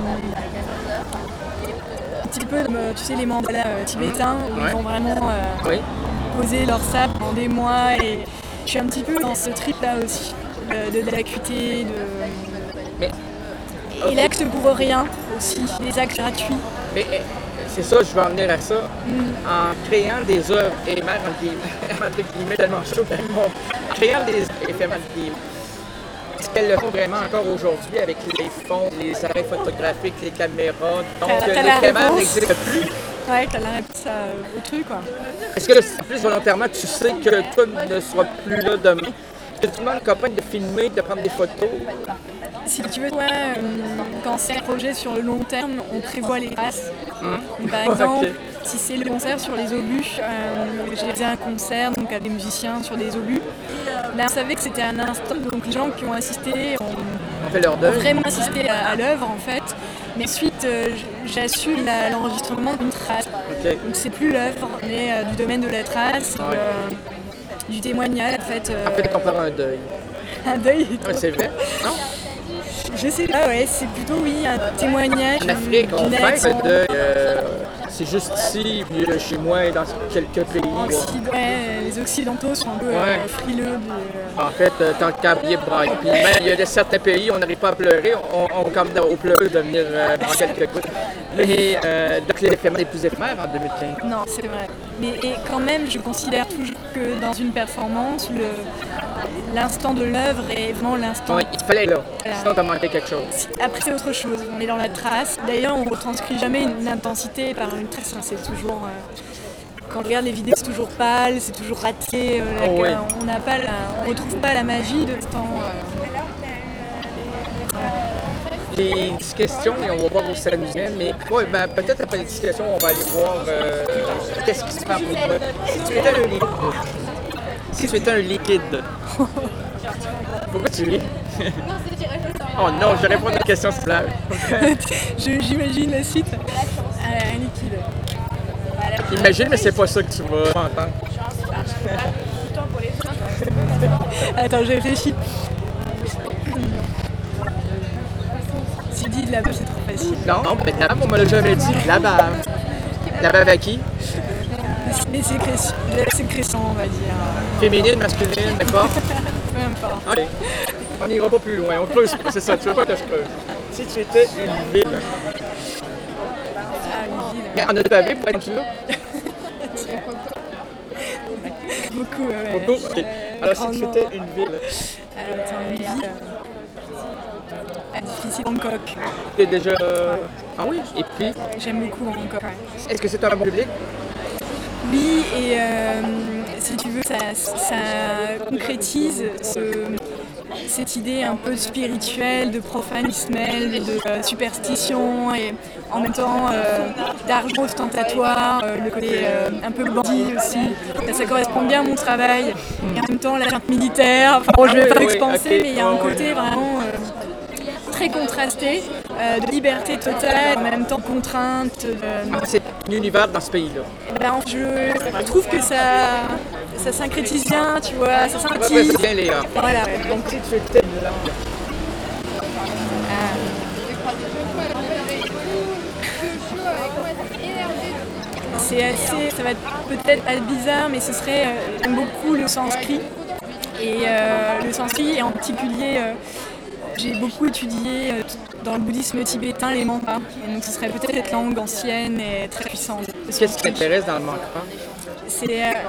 Un petit peu comme, euh, tu sais, les mandalas euh, tibétains, où Ouais. ils vont vraiment euh, Oui. poser leur sable pendant des mois. Et je suis un petit peu dans ce trip-là aussi, euh, de, de l'acuité, de. Mais, Et l'acte pour rien aussi, les actes gratuits. mais eh, c'est ça, je veux en venir à ça. En créant des œuvres éphémères, entre guillemets, entre guillemets, tellement chaud, tellement. En créant des œuvres éphémères, entre guillemets, est-ce qu'elles le font vraiment encore aujourd'hui avec les fonds, les appareils photographiques, les caméras? Donc, T'as- t'as la l'éphémère réponse? n'existe plus. Ouais, t'as la réponse à- au truc, quoi. Est-ce que, en plus, volontairement, tu sais que toi ne seras plus là demain? Est-ce que tu demandes aux copains de filmer, de prendre des photos? Si tu veux, ouais, euh, quand c'est un projet sur le long terme, on prévoit les traces. Par exemple, Ok. si c'est le concert sur les obus, euh, j'ai fait un concert donc, à des musiciens sur des obus. Là, on savait que c'était un instant, donc les gens qui ont assisté ont On fait leur deuil. vraiment assisté à, à l'œuvre en fait. Mais ensuite, euh, j- j'assume la- l'enregistrement d'une trace. Ok. Donc c'est plus l'œuvre, mais euh, du domaine de la trace, Ouais. euh, du témoignage en fait. euh, En fait, on part un deuil. un deuil. Ouais, c'est vrai. Non? Je sais pas, ouais, c'est plutôt oui, un témoignage. En Afrique, on d'une fait action. le deuil. euh, c'est juste ici, puis euh, chez moi et dans quelques pays. Occid- ouais, les Occidentaux sont un peu euh, Ouais. frileux. de- En fait, euh, tant qu'à billet braille. Puis même, il y a de certains pays, on n'arrive pas à pleurer, on, on comme au pleureux de venir euh, en quelques gouttes. Et euh, donc, l'éphémère est plus éphémère en deux mille quinze. Non, c'est vrai. Mais et quand même, je considère toujours que dans une performance, le, l'instant de l'œuvre est vraiment l'instant. Ouais, il fallait là, Voilà. sinon t'as manqué quelque chose. Après, c'est autre chose. On est dans la trace. D'ailleurs, on ne retranscrit jamais une intensité par une trace. Hein, c'est toujours. euh, quand on regarde les vidéos, c'est toujours pâle, c'est toujours raté. euh, Oh, la- ouais. On n'a pas, la- on retrouve pas la magie de ce temps. euh, Des petites questions et on va voir où ça nous mène. Mais ouais, ben, peut-être après les petites questions, on va aller voir euh, qu'est-ce qui se passe pour toi. Si tu étais un liquide. Si tu étais un liquide. Pourquoi tu ris? Oh non, je réponds à une question similaire. je- J'imagine la suite. Euh, un liquide. Imagine, mais c'est pas ça que tu vas entendre. Attends, je réfléchis. Si dit de la bave, c'est trop facile. Non, non, mais la bave, on me l'a jamais dit. La bave. La bave à qui? Les sécrétions, les sécrétions, on va dire. Féminine, masculine, n'importe. Peu importe. Ok. On n'ira pas plus loin, on creuse pas, c'est ça, tu veux pas que je creuse. Si tu étais une ville, Ah, une ville. mais on a des pavés pour être là? Beaucoup, ouais. Beaucoup? Ok. Alors si tu Grandement. étais une ville, Euh, attends, une ville. euh, Difficile, Bangkok. t'es déjà... Ah oui? Et puis, J'aime beaucoup Bangkok. ouais. est-ce que c'est un bon public? Oui, et euh, si tu veux, ça, ça concrétise ce- cette idée un peu spirituelle, de profanisme, de euh, superstition, et en même temps euh, d'argent ostentatoire, euh, le côté euh, un peu bandit aussi. Ça, ça correspond bien à mon travail. Et en même temps, la junte militaire. Enfin, bon, je vais Ah oui, pas oui, expanser, ok. mais il y a un Oh, oui. côté vraiment euh, très contrasté, euh, de liberté totale, en même temps contrainte. de- Ah, c'est un univers dans ce pays-là. ben, je trouve que ça, ça syncrétise bien, tu vois, ça Ouais, ouais, scintille. c'est bien les gars. Voilà. Donc si tu étais là, C'est assez, ça va être peut-être pas bizarre, mais ce serait, euh, j'aime beaucoup le sanskrit. Et euh, le sanskrit, et en particulier, euh, j'ai beaucoup étudié euh, dans le bouddhisme tibétain les mantras. Et donc ce serait peut-être cette langue ancienne et très puissante. le qu'est-ce qui sanskrit. t'intéresse dans le manquement? C'est euh,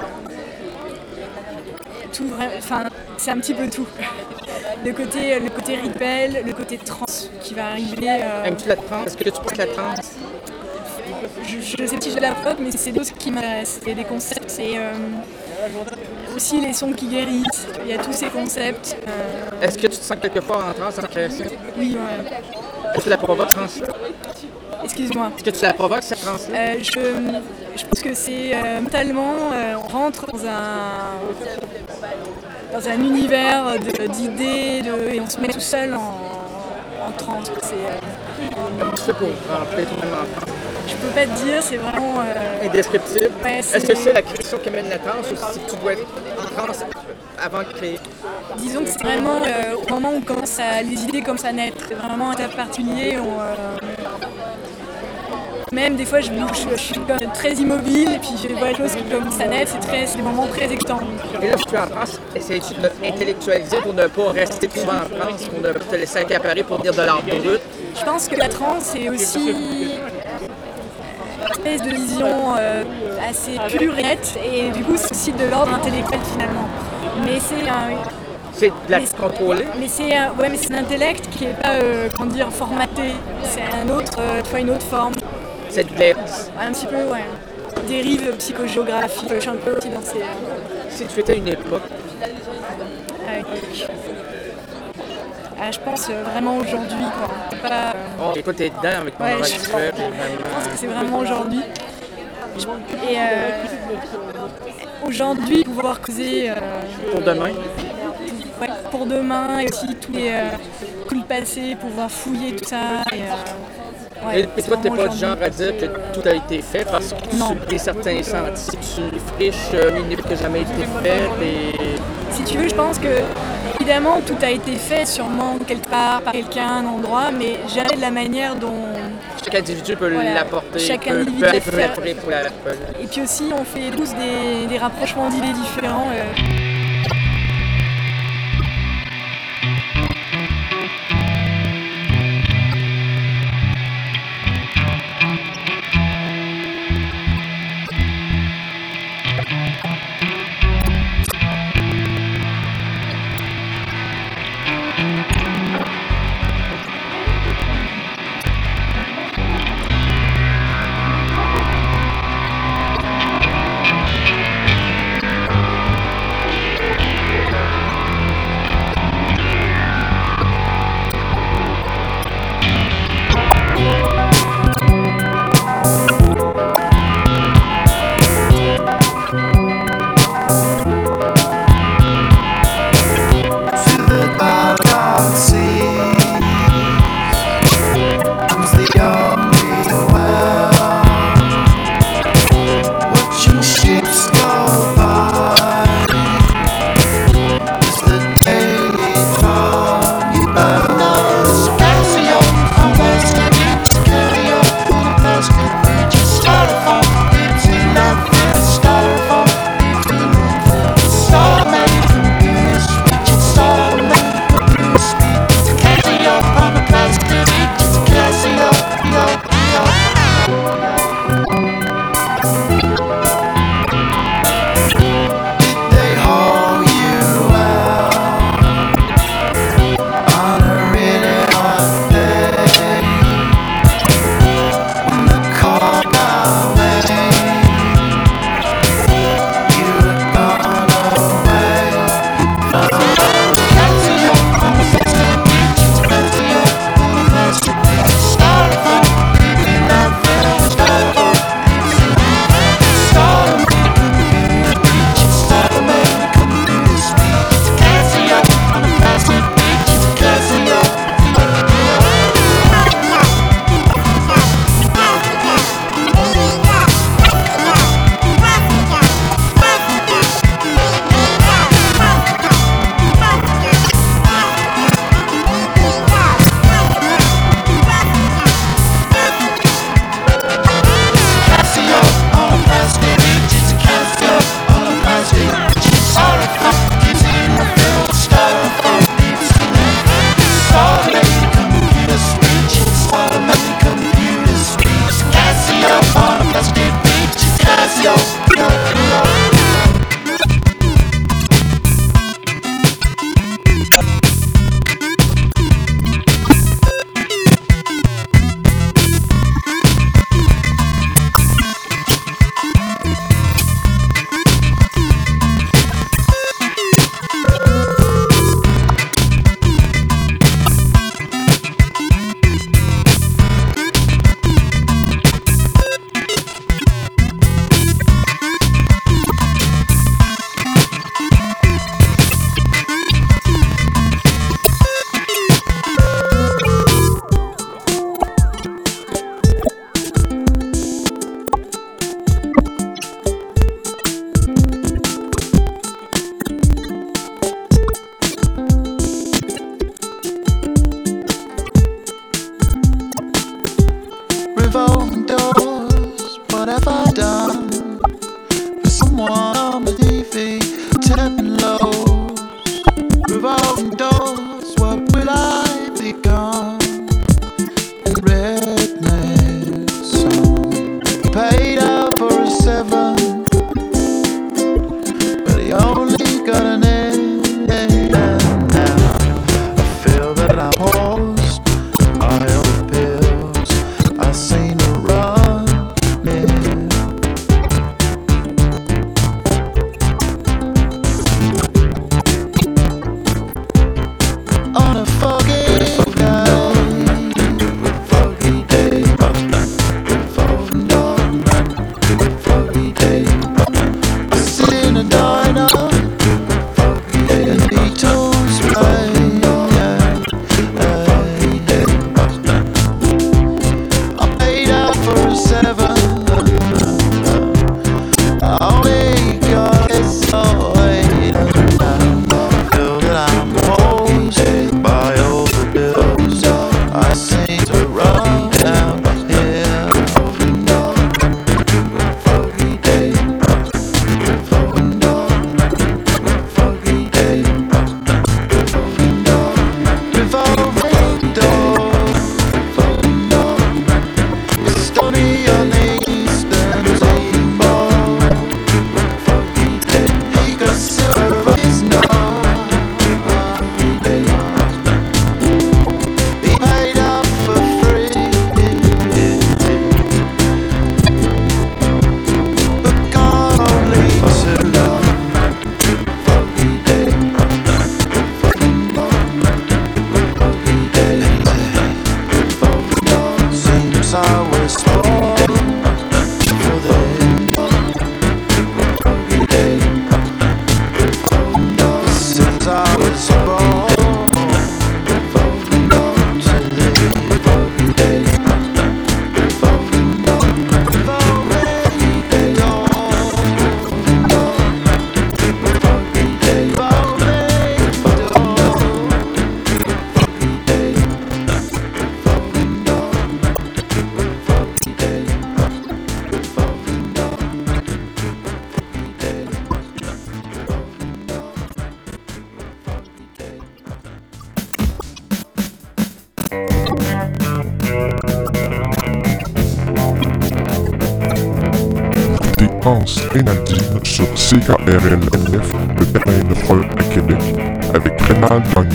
tout, vra- enfin, c'est un petit peu tout. Le côté, le côté rituel, le côté trans qui va arriver. euh, Aimes-tu la trance? Est-ce que tu penses la trance? je, je sais pas si je la preuve, mais c'est des choses qui m'intéressent. C'est des concepts, c'est euh, aussi les sons qui guérissent. Il y a tous ces concepts. euh, Est-ce que tu te sens quelquefois en transe en création? oui, ouais. Est-ce que tu la provoques, transe? Excuse-moi. Est-ce que tu la provoques, cette transe-là? Euh, je, je pense que c'est euh, mentalement, euh, on rentre dans un, dans un univers de- d'idées de- et on se met tout seul en, en transe. C'est, euh, Comment tu fais pour rentrer toi-même en transe? je peux pas te dire, c'est vraiment. Euh, Indescriptible. ouais, Est-ce c'est- que c'est la création qui amène la transe ou si tu dois être en transe avant de créer? Disons que c'est vraiment euh, au moment où commence à, les idées commencent à naître. C'est vraiment un étape particulier. On, euh, même des fois, je, je, je suis comme très immobile et puis je vois les choses qui commencent à naître. C'est, très, c'est des moments très excitants. Et là, si tu es en transe, essayes-tu de intellectualiser pour ne pas rester trop en transe, pour ne te laisser accaparer pour dire de l'art brut? Je pense que la transe, c'est aussi une espèce de vision euh, assez pure et nette. Et du coup, c'est aussi de l'ordre intellectuel finalement. Mais c'est un... C'est de la Mais- contrôler. Mais c'est un, ouais, mais c'est un intellect qui n'est pas euh, comment dire, formaté. C'est un autre, euh, tu vois, une autre forme. C'est de l'air. Un petit peu, ouais. Dérive psychogéographique. Je suis un peu aussi dans ces. Si tu étais une époque, Avec... Ah, je pense euh, vraiment aujourd'hui, quoi. Pas, euh, oh, et toi, t'es dedans avec ton Ouais, art je- actuel. Je pense que c'est vraiment aujourd'hui. Et euh, aujourd'hui, pouvoir causer euh, Pour demain. ouais, pour demain et aussi tous les euh, coups de passé, pouvoir fouiller tout ça. Et, euh, ouais, Et, et c'est toi, t'es vraiment pas du genre à dire que tout a été fait parce que Non. tu es certain senti, tu friches euh, une époque qui n'a jamais été faite et Si tu veux, je pense que évidemment tout a été fait sûrement quelque part par quelqu'un, un endroit, mais jamais de la manière dont. chaque individu peut Voilà. l'apporter, Chaque peut, individu peut aller peut plus faire- après pour la pour- Et puis aussi, on fait tous des, des rapprochements d'idées différents. euh. redneck song. Paid out for a seven, but he only got an eight. And now I feel that I'm horsed by all the pills I seen her run. On a foggy Hans et Nadine sur C K R L N F de Berlin-Neufroy à Québec avec Rénal Gagné.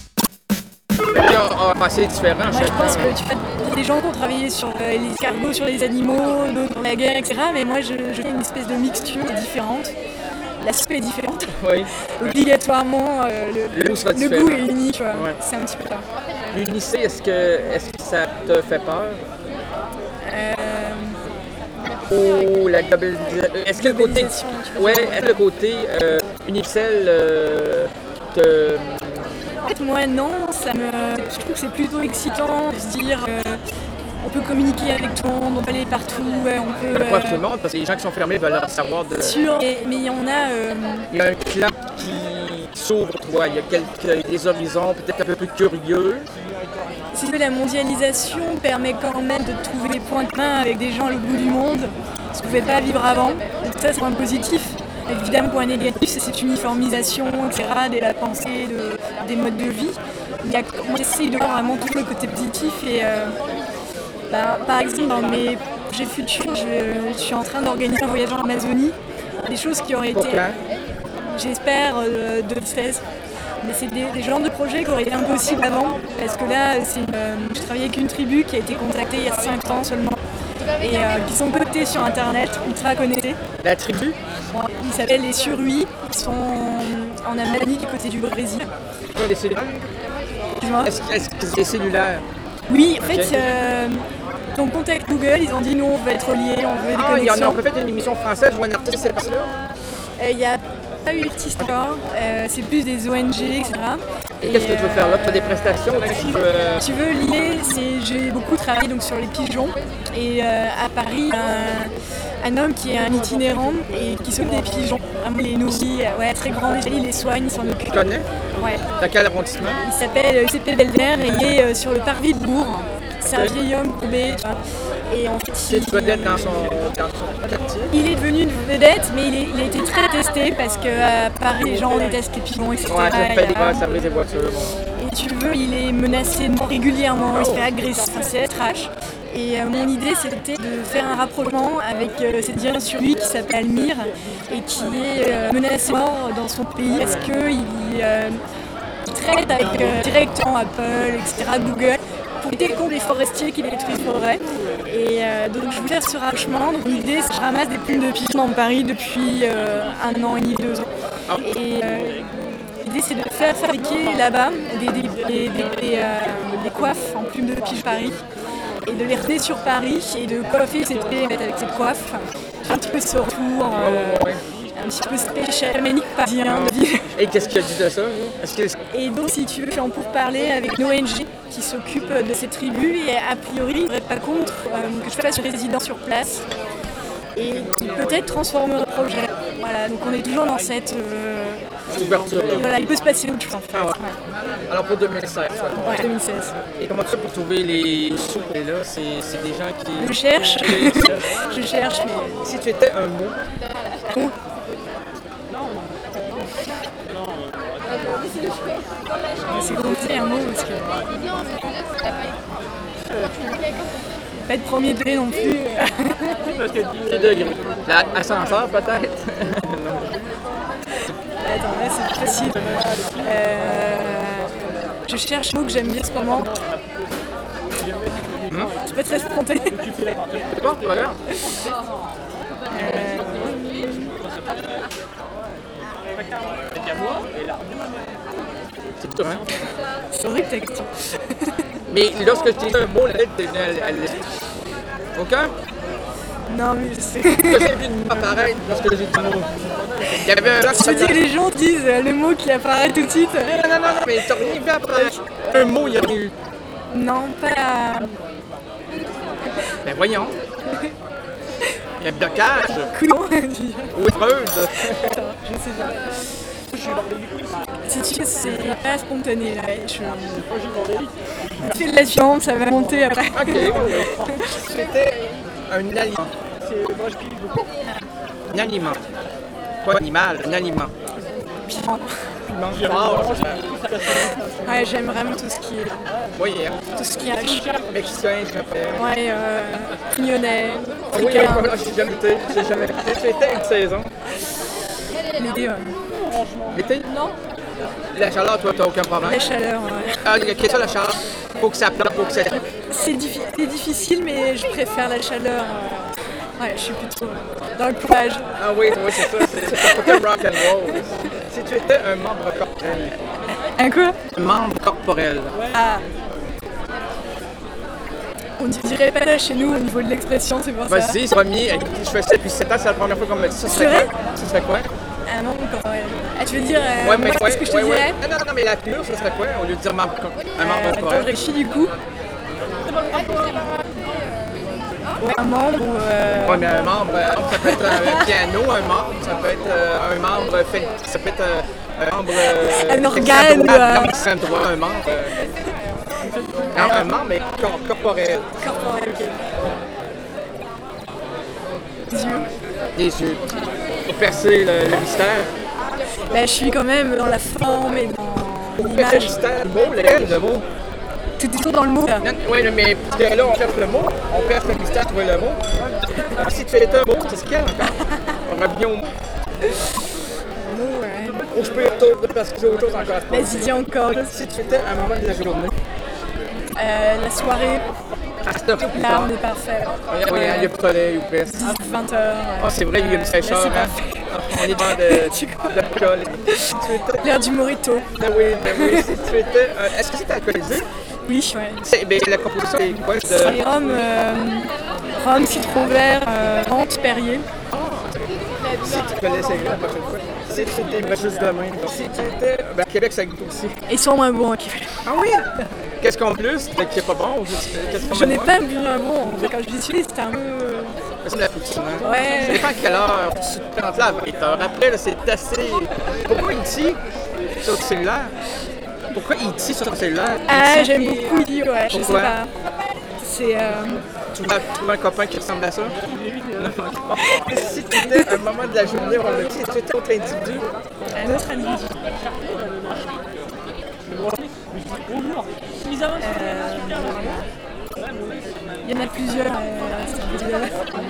On va essayer différent. Moi, je pense que tu fais des gens qui ont travaillé sur euh, les cargos, sur les animaux, d'autres sur la guerre, et cetera. Mais moi, je, je fais une espèce de mixture différente. L'aspect est différent. Oui. Obligatoirement, euh, le, Le goût sera le différent. goût est unique. Tu vois. Ouais. C'est un petit peu ça. L'unicité, est-ce que, est-ce que ça te fait peur? Euh, Ou la globalisation? Est-ce que le côté, globalisation, tu veux ouais, dire. est-ce que le côté euh, Unixel euh, te... En fait, moi, non. Ça me, je trouve que c'est plutôt excitant de se dire euh, on peut communiquer avec tout le monde, on peut aller partout, ouais, on peut. Pas euh, tout le monde, parce que les gens qui sont fermés veulent savoir de... sûr, et- mais il y en a. euh, Il y a un clan qui s'ouvre, toi. Il y a quelques, des horizons peut-être un peu plus curieux. Si tu veux, la mondialisation permet quand même de trouver des points communs avec des gens à l'autre bout du monde, ce qu'on ne pouvait pas vivre avant. Donc ça, c'est un positif. Évidemment, point négatif, c'est cette uniformisation, et cetera, de la pensée, de- des modes de vie. Il y a, moi, j'essaie de voir vraiment tout le côté positif. Et, euh, bah, par exemple, dans mes projets futurs, je, je suis en train d'organiser un voyage en Amazonie. Des choses qui auraient été, Pourquoi? j'espère, euh, deux mille seize. Mais c'est des, des genres de projets qui auraient été impossibles avant, parce que là, c'est une, euh, je travaillais avec une tribu qui a été contactée il y a cinq ans seulement, et euh, qui sont cotés sur internet, ultra connectés. La tribu? Bon, ils s'appellent les Surhuis, ils sont en Amazonie du côté du Brésil. Les cellulaires? Excuse-moi. Est-ce, est-ce que c'est des cellulaires? Oui, en fait, Ok. euh, ton contact Google, ils ont dit nous on veut être reliés, on veut des Ah, il y en a, connexions. on peut faire une émission française ou un artiste, c'est pas ça? Euh, Il n'y a pas eu d'artiste encore, euh, c'est plus des O N G, et cetera. Et qu'est-ce que tu veux faire là? Tu as des prestations? Tu veux... euh, Si tu veux, l'idée, c'est j'ai beaucoup travaillé donc, sur les pigeons. Et euh, à Paris, un, un homme qui est un itinérant et qui s'occupe des pigeons. Vraiment, il les nourrit, euh, ouais, très grand, il les soigne, il s'en occupe. Tu connais? Ouais. Dans quel arrondissement? Il s'appelle euh, C P Belver et il est euh, sur le parvis de Bourg. C'est un vieil homme courbé, tu vois. Et en fait, C'est une vedette dans son, dans son quartier. il est devenu une vedette, mais il, est- il a été très testé parce qu'à Paris, les gens détestent les pigeons, et cetera. Ouais, ça Il y fait a des vraiment- gars, ça brise des voitures. Et si tu veux, il est menacé de mort régulièrement, il se fait agresser, enfin, c'est trash. Et euh, mon idée, c'était de faire un rapprochement avec euh, cette dirigeante sur lui qui s'appelle Almir et qui est euh, menacé de mort dans son pays parce qu'il euh, traite avec euh, directement Apple, et cetera, Google, pour lutter contre les forestiers qui détruisent les forêts. Et euh, donc je voulais faire ce rapprochement. Donc l'idée, c'est que je ramasse des plumes de pigeons dans Paris depuis euh, un an et demi, deux ans. Et euh, l'idée, c'est de faire fabriquer là-bas des, des, des, des, des, euh, des coiffes en plumes de pigeons Paris et de les ramener sur Paris et de coiffer ces pieds avec cette coiffe. Un petit peu ce retour, euh, un petit peu spécial, manique parisien. Et qu'est-ce qu'il a dit de ça? Est-ce que... Et donc, si tu veux, je suis en pourparler avec une O N G qui s'occupe de ces tribus et a priori, ils ne seraient pas contre euh, que je fasse une résidence sur place et qui peut-être transformer le projet. Voilà, donc on est toujours dans cette euh, ouverture. Voilà, il peut se passer autre chose en fait. Ah ouais. Ouais. Alors pour deux mille seize. Ouais, deux mille seize. Et comment tu fais pour trouver les sous? Et là, c'est, c'est des gens qui... Je cherche, je cherche, mais... Si tu étais un mot... Oh. C'est compliqué un mot parce que... Pas de premier degré non plus. Parce que dix degrés. L'ascenseur peut-être? Attends, là c'est plus facile. Euh... Je cherche un mot que j'aime bien en ce moment. Hum? Je suis pas très spontané. C'est pas, pas grave. Euh... C'est tout, hein? C'est horrible ta question. Mais lorsque tu dis un mot, la lettre devient à l'esprit. Ok? Non, mais je sais. J'ai vu une apparaître lorsque j'ai dit le mot. Il y avait un Je te dis que les gens disent le mot qui apparaît tout de suite. Non, non, non, non, mais t'as rien vu apparaître. Un mot, il y a eu. Non, pas. Ben voyons. Il y a blocage. Coulon. Ou Freud. Attends, je sais pas. Si tu veux, c'est pas spontané là. Je... je fais de la science, ça va monter après. Ok. C'était un aliment. Un aliment. Pas un animal, un aliment. Piment. Piment. Ouais, j'aime vraiment tout ce qui est. Oui, hein. Tout ce qui est hache. Mexicain, je m'appelle. Ouais, euh. Mignonnet. Oui, Africain. j'ai jamais été. J'ai jamais été. J'ai été une saison. L'été, ouais. L'été? Non. La chaleur, toi, t'as aucun problème? La chaleur, ouais. Ah, il y a question de la chaleur. Faut que ça plante, faut que ça... C'est, diffi- c'est difficile, mais je préfère la chaleur. euh, Ouais, je suis plutôt euh, dans le plage. Ah oui, oui, c'est ça. C'est, c'est pas comme rock and roll. Si tu étais un membre corporel. Un quoi? Un membre corporel. Ah. On dirait pas ça chez nous au niveau de l'expression, c'est pour ça. Vas-y, c'est premier. Je fais ça depuis sept ans, c'est la première fois qu'on me dit ça. C'est vrai? Ça serait quoi? Un membre corporel. Ah, tu veux dire euh, Ouais, mais moi, quoi? qu'est-ce que je te Ouais, ouais. dirais? Non, non, non, mais la tenue, ça serait quoi? Au lieu de dire membre, un membre Euh, Attends, je corporel. réfléchis du coup. Ouais, un membre ou... Euh... Ouais, mais un membre, un membre, ça peut être un piano, un membre, ça peut être euh, un membre, fait, ça peut être euh, un membre... Euh, Un organe, droit, euh. Non, extrême droit, un membre. Euh, non, un membre, mais cor- corporel. Corporel, ok. Les yeux. Les yeux. Pour percer le, le mystère. Bah, je suis quand même dans la forme et dans Percer le l'image. mystère, le mot, lequel, le mot? Tout est toujours dans le mot. Là. Oui, mais parce que là, on cherche le mot, on perce le mystère, trouver le mot. Alors, si tu fais un mot, qu'est-ce qu'il y a encore? On revient au mot. Mot, ouais. Ou je peux y retourner parce que j'ai autre chose encore à te Vas-y, dis encore. Si tu étais un moment de la journée. Euh, la soirée, À cette heure-ci, plus tard. l'arme est parfaite. Oui, il y a plus de soleil ou presque. vingt heures. Ah, c'est vrai, il y a une fraîcheur. c'est Hein? parfait. On est dans de, d'alcool. Si tu étais... L'heure du mojito. Ben oui, ben oui, si tu étais... euh, est-ce que c'était alcoolisé? Oui, ouais. C'est, ben, la composition est quoi? C'est De... rhum, euh, rhum, citron vert, euh, menthe, Perrier. Si tu peux l'essayer la prochaine fois. Si tu étais ben, juste demain. Si tu étais... Ben, à Québec, ça goûte aussi. Et sont moins bons. Okay. Ah oui? Qu'est-ce qu'en plus? Qui est pas bon? Qu'est-ce qu'on Je met n'ai bon? pas bu un bon. Quand je l'ai suivi, c'était un peu... C'est la poutine, hein? Ouais. Ça dépend à quelle heure tu te plantes là à vingt heures. Après, là, c'est assez... Pourquoi E T sur le cellulaire? Pourquoi E T sur le cellulaire? Ah, E T? j'aime beaucoup Lily, ouais, je sais Pourquoi? pas. C'est... Euh... Tu vas trouver un copain qui ressemble à ça? Non. Si tu étais à un moment de la journée, on l'a dit, si tu étais autre individu, un autre individu. Euh, Il y en a plusieurs. Euh,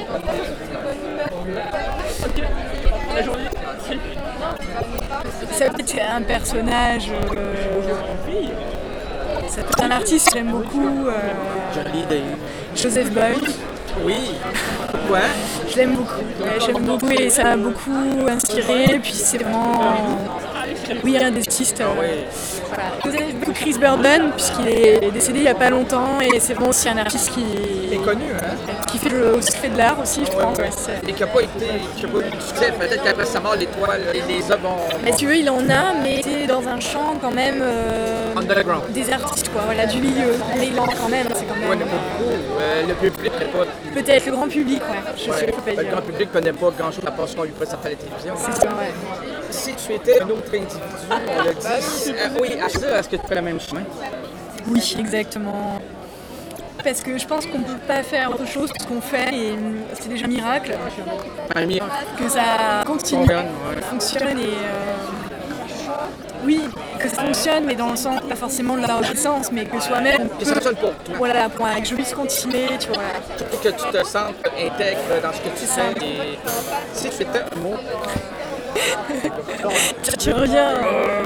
ça peut être un personnage. Euh, ça peut être un artiste que j'aime beaucoup. Euh, Joseph Boyle. Oui. Ouais. Je l'aime beaucoup. Ouais, j'aime beaucoup et ça m'a beaucoup inspiré. Puis c'est vraiment. Oui, un des artistes. Euh, voilà. J'aime beaucoup Chris Burden puisqu'il est décédé il n'y a pas longtemps et c'est vraiment aussi un artiste qui est connu, hein? Qui fait, le, aussi fait de l'art aussi, je ouais, pense. Ouais. Ouais, et qui n'a pas été, qui a pas eu de succès. Peut-être qu'après sa mort, l'étoile et les œuvres ont. Mais tu veux, il en a, mais c'est dans un champ quand même. Euh, Underground. Des artistes, quoi. Voilà, du milieu. Mais il en a quand même, c'est quand même. Ouais, mais pas beaucoup. Euh, le public n'est pas. Peut-être le grand public, ouais. Je ouais. sais pas Le dire. grand public ne connaît pas grand-chose à part ce qu'on lui présente à la télévision. C'est ça, ouais. Si tu étais un autre individu, on l'a dit. Euh, oui, à ça, est-ce que tu fais le même chemin? Oui, exactement. Parce que je pense qu'on ne peut pas faire autre chose que ce qu'on fait et c'est déjà un miracle. Un miracle. Que ça continue, Fonctionne, ouais. fonctionne et. Euh... Oui, que ça fonctionne, mais dans le sens, pas forcément de la reconnaissance, mais que soi-même. Que ça fonctionne pour toi. Voilà, pour que je puisse continuer, tu vois. Surtout que tu te sens intègre dans ce que tu fais. Et si tu étais un mot. tu, tu reviens. Euh...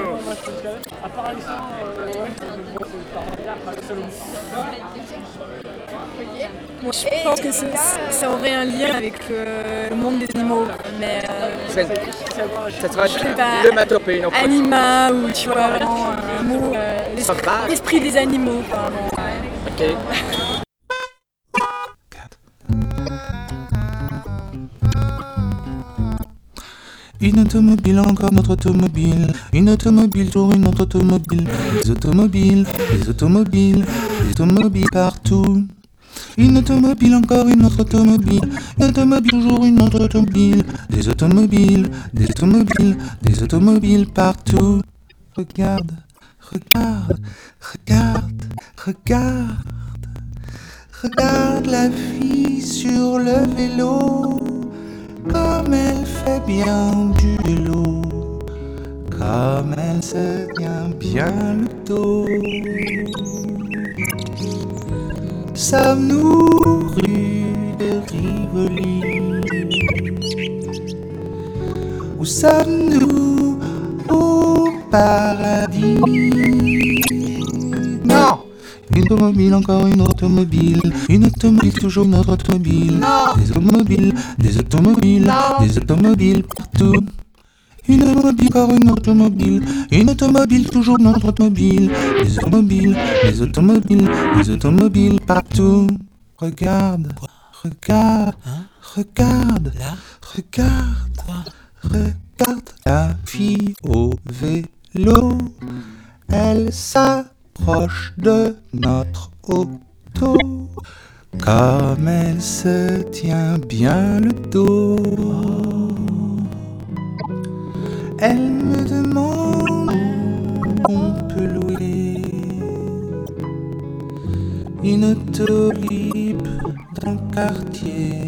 Bon, je pense que ça, ça aurait un lien avec le, le monde des animaux, mais euh, ça sera le matopée, non? Anima ou tu vois vraiment un mot, euh, l'esprit, l'esprit des animaux, pardon. Ouais. Ok. Une automobile, encore notre automobile. Une automobile, toujours une autre automobile. Des automobiles, des automobiles, des automobiles partout. Une automobile, encore une autre automobile. Une automobile, toujours une autre automobile. Des automobiles, des automobiles, des automobiles partout. Regarde, regarde, regarde, regarde. Regarde la fille sur le vélo. Comme elle fait bien du vélo, comme elle se tient bien le dos. Sommes-nous rue de Rivoli? Ou sommes-nous au paradis? Non! Une automobile, encore une automobile. Une automobile, toujours une autre automobile. Des automobiles, des automobiles, des automobiles partout. Une automobile, encore une automobile. Une automobile, toujours une autre automobile. Des automobiles, des automobiles, des automobiles partout. Regarde, regarde, regarde, regarde, regarde la fille au vélo. Elle s'approche proche de notre auto, comme elle se tient bien le dos. Elle me demande où on peut louer une auto libre dans le quartier.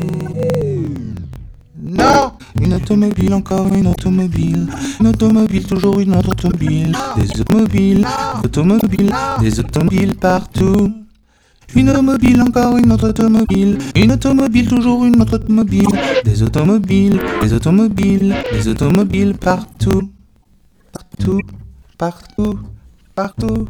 Non! Une automobile, encore une automobile. Une automobile, toujours une autre automobile. Des automobiles, automobiles, des automobiles partout. Une automobile, encore une autre automobile. Une automobile, toujours une autre automobile. Des automobiles, des automobiles, des automobiles partout. Partout, partout, partout.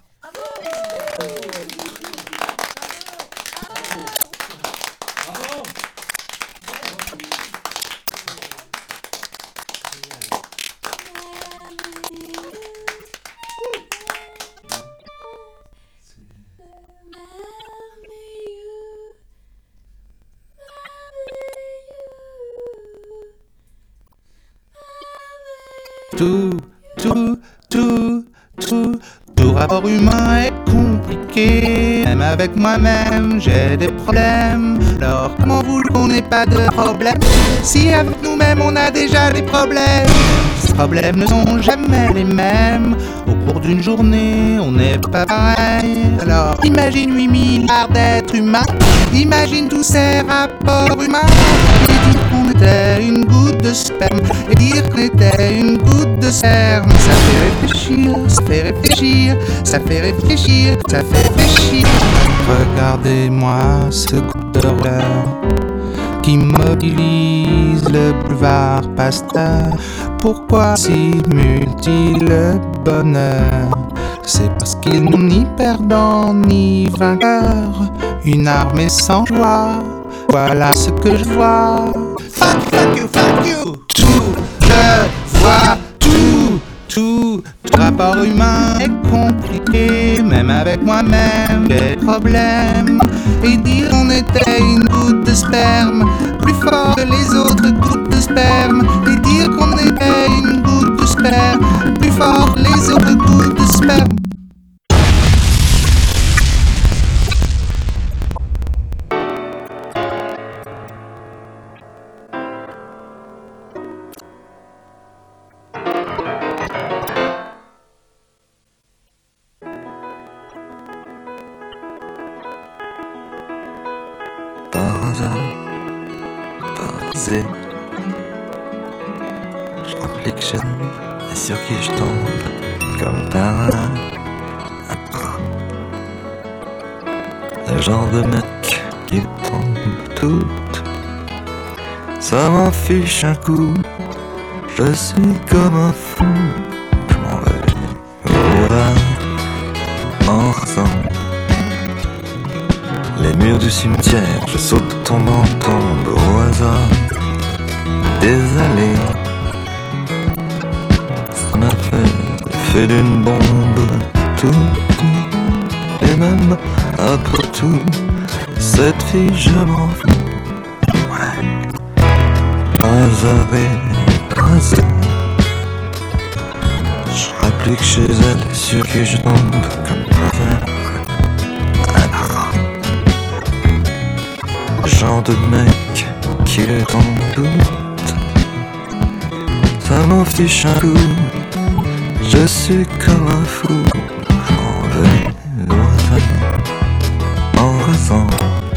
Tout, tout, tout, tout, tout rapport humain est compliqué. Même avec moi-même, j'ai des problèmes. Alors comment voulez-vous qu'on n'ait pas de problème? Si avec nous-mêmes on a déjà des problèmes. Ces problèmes ne sont jamais les mêmes. Au cours d'une journée, on n'est pas pareil. Alors imagine huit milliards d'êtres humains. Imagine tous ces rapports humains et dire qu'on était une goutte de sperme et dire qu'on était une goutte de sperme. Ça fait réfléchir, ça fait réfléchir, ça fait réfléchir, ça fait réfléchir. Regardez-moi ce conteur qui mobilise le boulevard Pasteur. Pourquoi simule-t-il le bonheur? C'est parce qu'ils n'ont ni perdant ni vainqueur, une armée sans joie, voilà ce que je vois. Fuck, fuck you, fuck you. Tout, je vois tout, tout. Tout rapport humain est compliqué, même avec moi-même, j'ai des problèmes. Et dire qu'on était une goutte de sperme, plus fort que les autres gouttes de sperme. Et dire qu'on était une goutte de sperme, plus fort que les autres gouttes de sperme. Basé. Je rapplique je et sur qui je tombe comme par un bras. Le genre de mec qui tombe tout. Ça m'en fiche un coup. Je suis comme un fou. Je m'en vais au hasard en raison. Les murs du cimetière, je saute, tombe en tombe au hasard des allées. Ça m'a fait l'effet d'une bombe, tout, tout. Et même après tout, cette fille je m'en fous. Ouais. Hasard et hasard. Je rapplique chez elle sur qui je tombe comme par hasard. Genre de mec qui est en doute. Ça m'en fiche un coup. Je suis comme un fou. J'en vais au hasard en raison.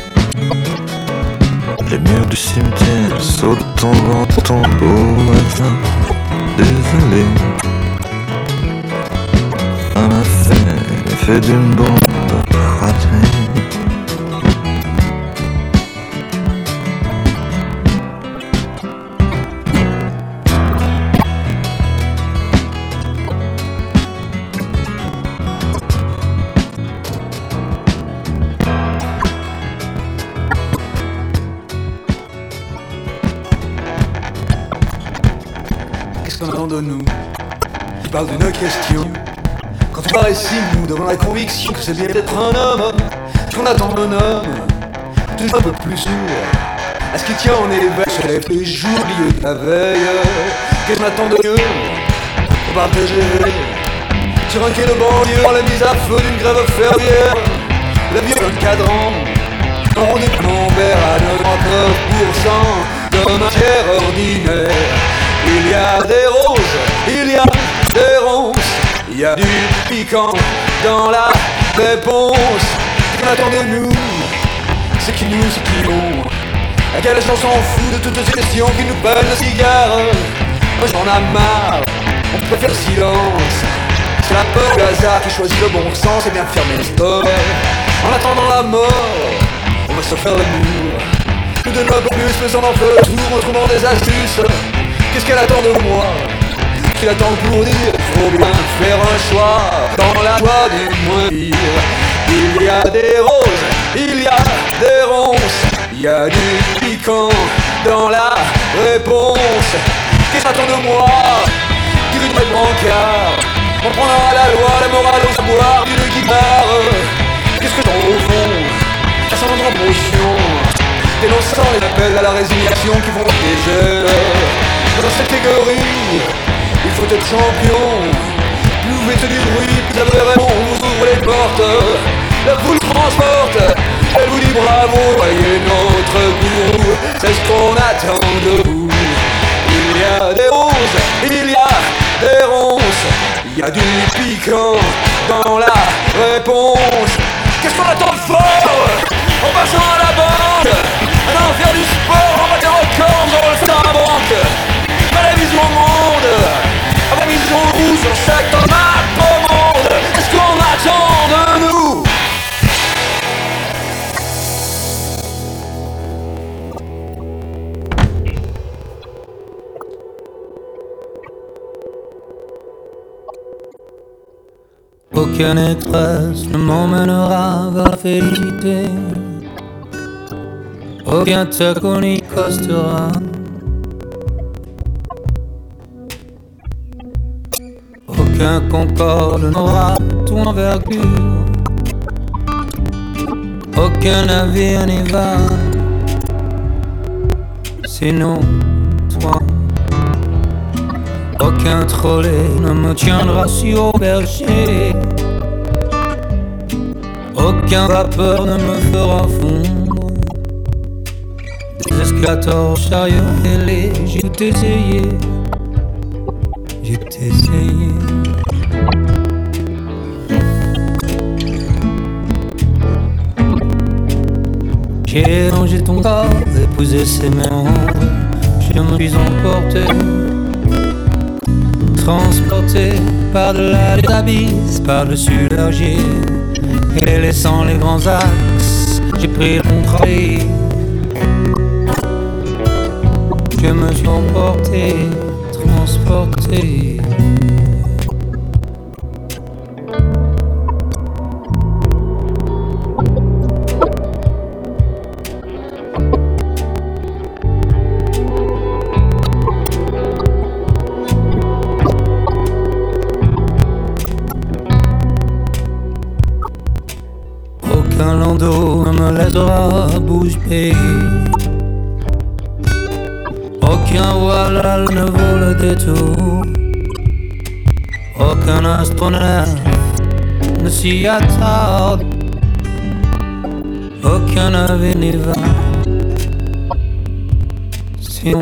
Les murs du cimetière sautent, tombent, tombent au hasard. Désolé. Ça m'a fait l'effet d'une bombe ratée. Qu'est-ce qu'on attend de nous qui parle d'une question? Quand on paraît si mou devant la conviction que c'est bien d'être un homme, qu'on attend d'un homme, toujours un peu plus sourd à ce qui tient en éveil, se lève les jours, lieu de la veille. Qu'est-ce qu'on attend de mieux pour partager sur un quai de banlieue, dans la mise à feu d'une grève fermière, la vie d'un cadran, on est Camembert à quatre-vingt-neuf pour cent de matière ordinaire. Il y a des roses, il y a des ronces, il y a du piquant dans la réponse. Ce qu'on attend de nous, c'est qui nous, c'est qui ont. À quelle chance on fout de toutes ces questions qui nous prennent le cigare. Moi j'en ai marre, on préfère le silence. C'est la peur du hasard qui choisit le bon sens et bien fermer les stores. En attendant la mort, on va se faire l'amour. Nous de nos plus faisant en feu le tour en trouvant des astuces. Qu'est-ce qu'elle attend de moi? Qu'elle attend pour dire faut bien faire un choix dans la joie du moins pire. Il y a des roses, il y a des ronces, il y a du piquant dans la réponse. Qu'est-ce qu'elle attend de moi? Du rythme de brancard, on prendra la loi, la morale au savoir d'une guitare. Qu'est-ce que j'en au fond? Ça s'en en promotion, dénonçant les appels à la résignation qui font des jeunes. Dans cette catégorie, il faut être champion. Plus vous faites du bruit, plus la vraie raison vous ouvre les portes. La foule transporte, elle vous dit bravo, voyez notre goût. C'est ce qu'on attend de vous. Il y a des roses, il y a des ronces, il y a du piquant dans la réponse. Qu'est-ce qu'on attend de fort en passant à la barre? Aucun express ne m'emmènera vers la félicité. Aucun taco n'y costera. Aucun Concorde n'aura ton envergure. Aucun navire n'y va. Sinon, toi. Aucun trolley ne me tiendra si au berger. Aucun vapeur ne me fera fondre. Des escalators, chariots ailés, j'ai tout essayé. J'ai tout essayé. J'ai rangé ton corps, épousé ses méandres. Je me suis emporté, transporté par-delà les abysses, par-dessus l'orgie. Et laissant les grands axes, j'ai pris le contre-pied. Je me suis emporté, transporté. Aucun landau ne me laissera bouche bée. Aucun voile ne vaut le détour. Aucun astronaute ne s'y attarde. Aucun navire n'y va. Sinon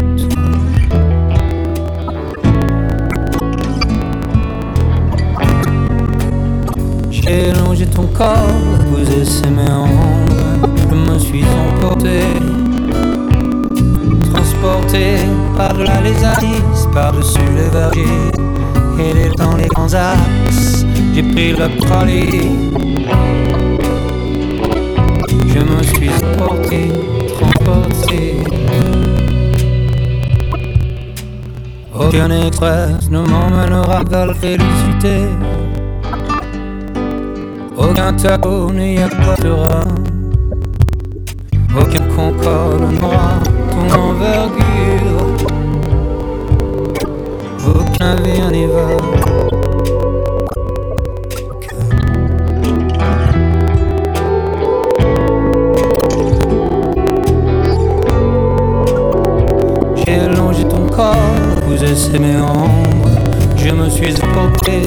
j'ai longé ton corps, posé ses méandres. Je me suis emporté, transporté par-delà les abysses, par-dessus les vergers. Et dans les grands axes, j'ai pris le trolley. Je me suis emporté, transporté. Aucun express ne m'emmènera vers la félicité. Aucun taco n'y apportera. Aucun Concorde n'aura ton envergure. Aucun navire n'y va. J'ai longé ton corps, posé ses méandres. Je me suis emporté,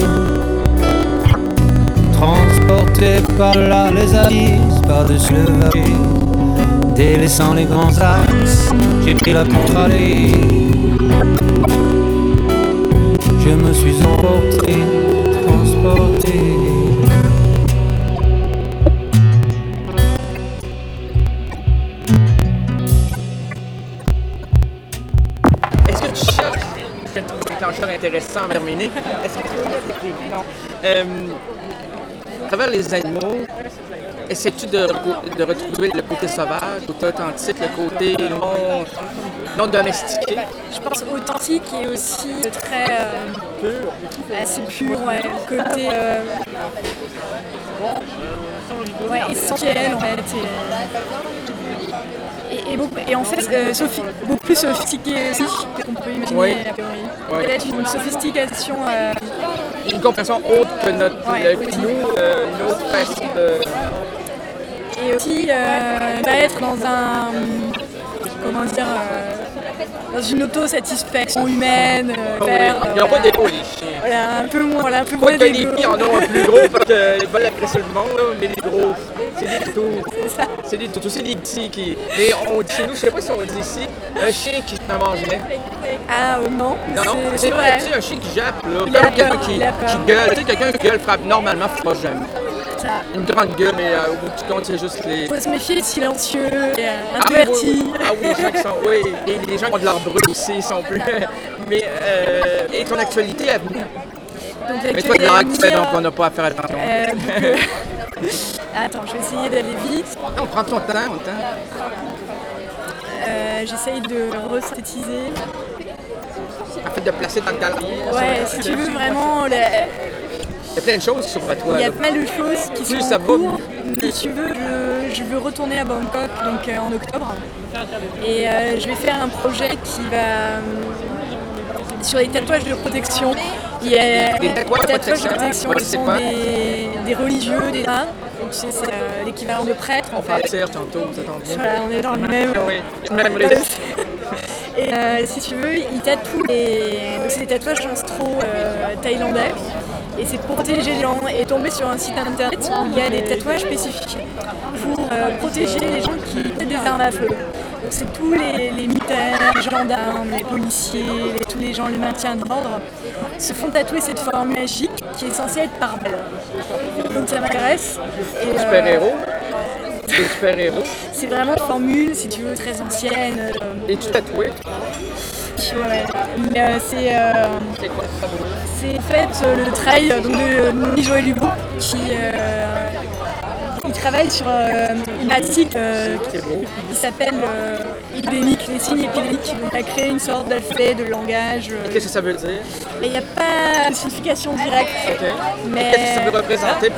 transporté par là les abysses, par-dessus le verger. Délaissant les grands axes, j'ai pris la contre-allée. Je me suis emporté, transporté. Est-ce que tu cherches un déclencheur intéressant à terminer? Est-ce que tu peux non. Euh, à travers les animaux, essaies-tu de, de retrouver le côté sauvage, le côté authentique, le côté non, non domestiqué? Je pense authentique et aussi très euh, assez pur, ouais, le côté euh, ouais, essentiel en fait. Et, et, et, beaucoup, et en fait, euh, sophi- beaucoup plus sophistiqué aussi qu'on peut imaginer oui. a priori. Oui. Peut-être une sophistication. Euh, une compréhension autre que notre, ouais, le, nous, euh, une autre façon de... Et aussi euh, d'être dans un, comment dire, euh, dans une autosatisfaction humaine, euh, Oh, vers, oui. Ils n'ont euh, pas d'égo, les chiens. voilà, un peu moins, voilà, un peu Pas moins que les d'égo. filles en ont un plus gros parce qu'ils veulent agresser le monde, là, mais les gros, c'est des toutous. C'est des toutous, c'est des petits qui... Mais on dit chez nous, je sais pas si on dit ici, un chien qui se mangerait. Ah euh, non, Non, non, c'est, c'est c'est vrai, vrai. tu sais, un chien qui jappe, là, Il a comme quelqu'un peur, qui, il a peur. qui gueule. Tu sais, quelqu'un qui gueule frappe, normalement, il ne frappe jamais. Ça. Une grande gueule, mais euh, au bout du compte, c'est juste les... Faut se méfier, silencieux, et, euh, Ah oui, oui, introverti. oui. Ah oui, les gens qui sont... Oui, et les gens qui ont de leur brûle aussi, ils sont plus... Mais, euh, et ton actualité à venir? Donc, Mais toi, de l'heure actuelle, donc on n'a pas à faire attention. Euh, donc, euh, Attends, je vais essayer d'aller vite. On prend ton temps, ton temps. Euh, j'essaye de resynthétiser. En fait, de placer dans le calendrier. Ouais, si tu veux vraiment la- Il y a plein de choses sur toi. Il y a là. pas mal de choses qui Plus sont ça en va, cours. Si tu veux, je, je veux retourner à Bangkok donc, euh, en octobre. Et euh, je vais faire un projet qui va... euh, sur les tatouages de protection. Il y a Des tatouages de protection, ouais, qui c'est sont quoi? des, des religieux, des nains. Donc c'est c'est, euh, l'équivalent de prêtres en On fait. parle tantôt, ça t'en vient. Voilà, on est dans le même. Oui, même rythme. Et euh, si tu veux, ils tatouent les... donc, c'est des tatouages ancestraux euh, thaïlandais. Et c'est pour protéger les gens et tomber sur un site internet où il y a des tatouages spécifiques pour euh, protéger les gens qui ont des armes à feu. Donc c'est tous les, les militaires, les gendarmes, les policiers, les- tous les gens, les maintiens de l'ordre se font tatouer cette forme magique qui est censée être par balle. Donc ça m'intéresse. Et, euh, Super-héros. Des super-héros. c'est vraiment une formule, si tu veux, très ancienne. euh, Et tu tatoué. Ouais. Mais euh, c'est euh, C'est quoi ça? c'est en fait euh, le travail euh, donc, de Moni Joël Hugo qui euh, il travaille sur euh, une article euh, qui s'appelle euh, épidémique, les signes épidémiques. Donc il a créé une sorte d'alphabet de langage. euh, Qu'est-ce que ça veut dire? et il n'y a pas de signification directe. Ok. Mais Qu'est-ce que ça veut représenter?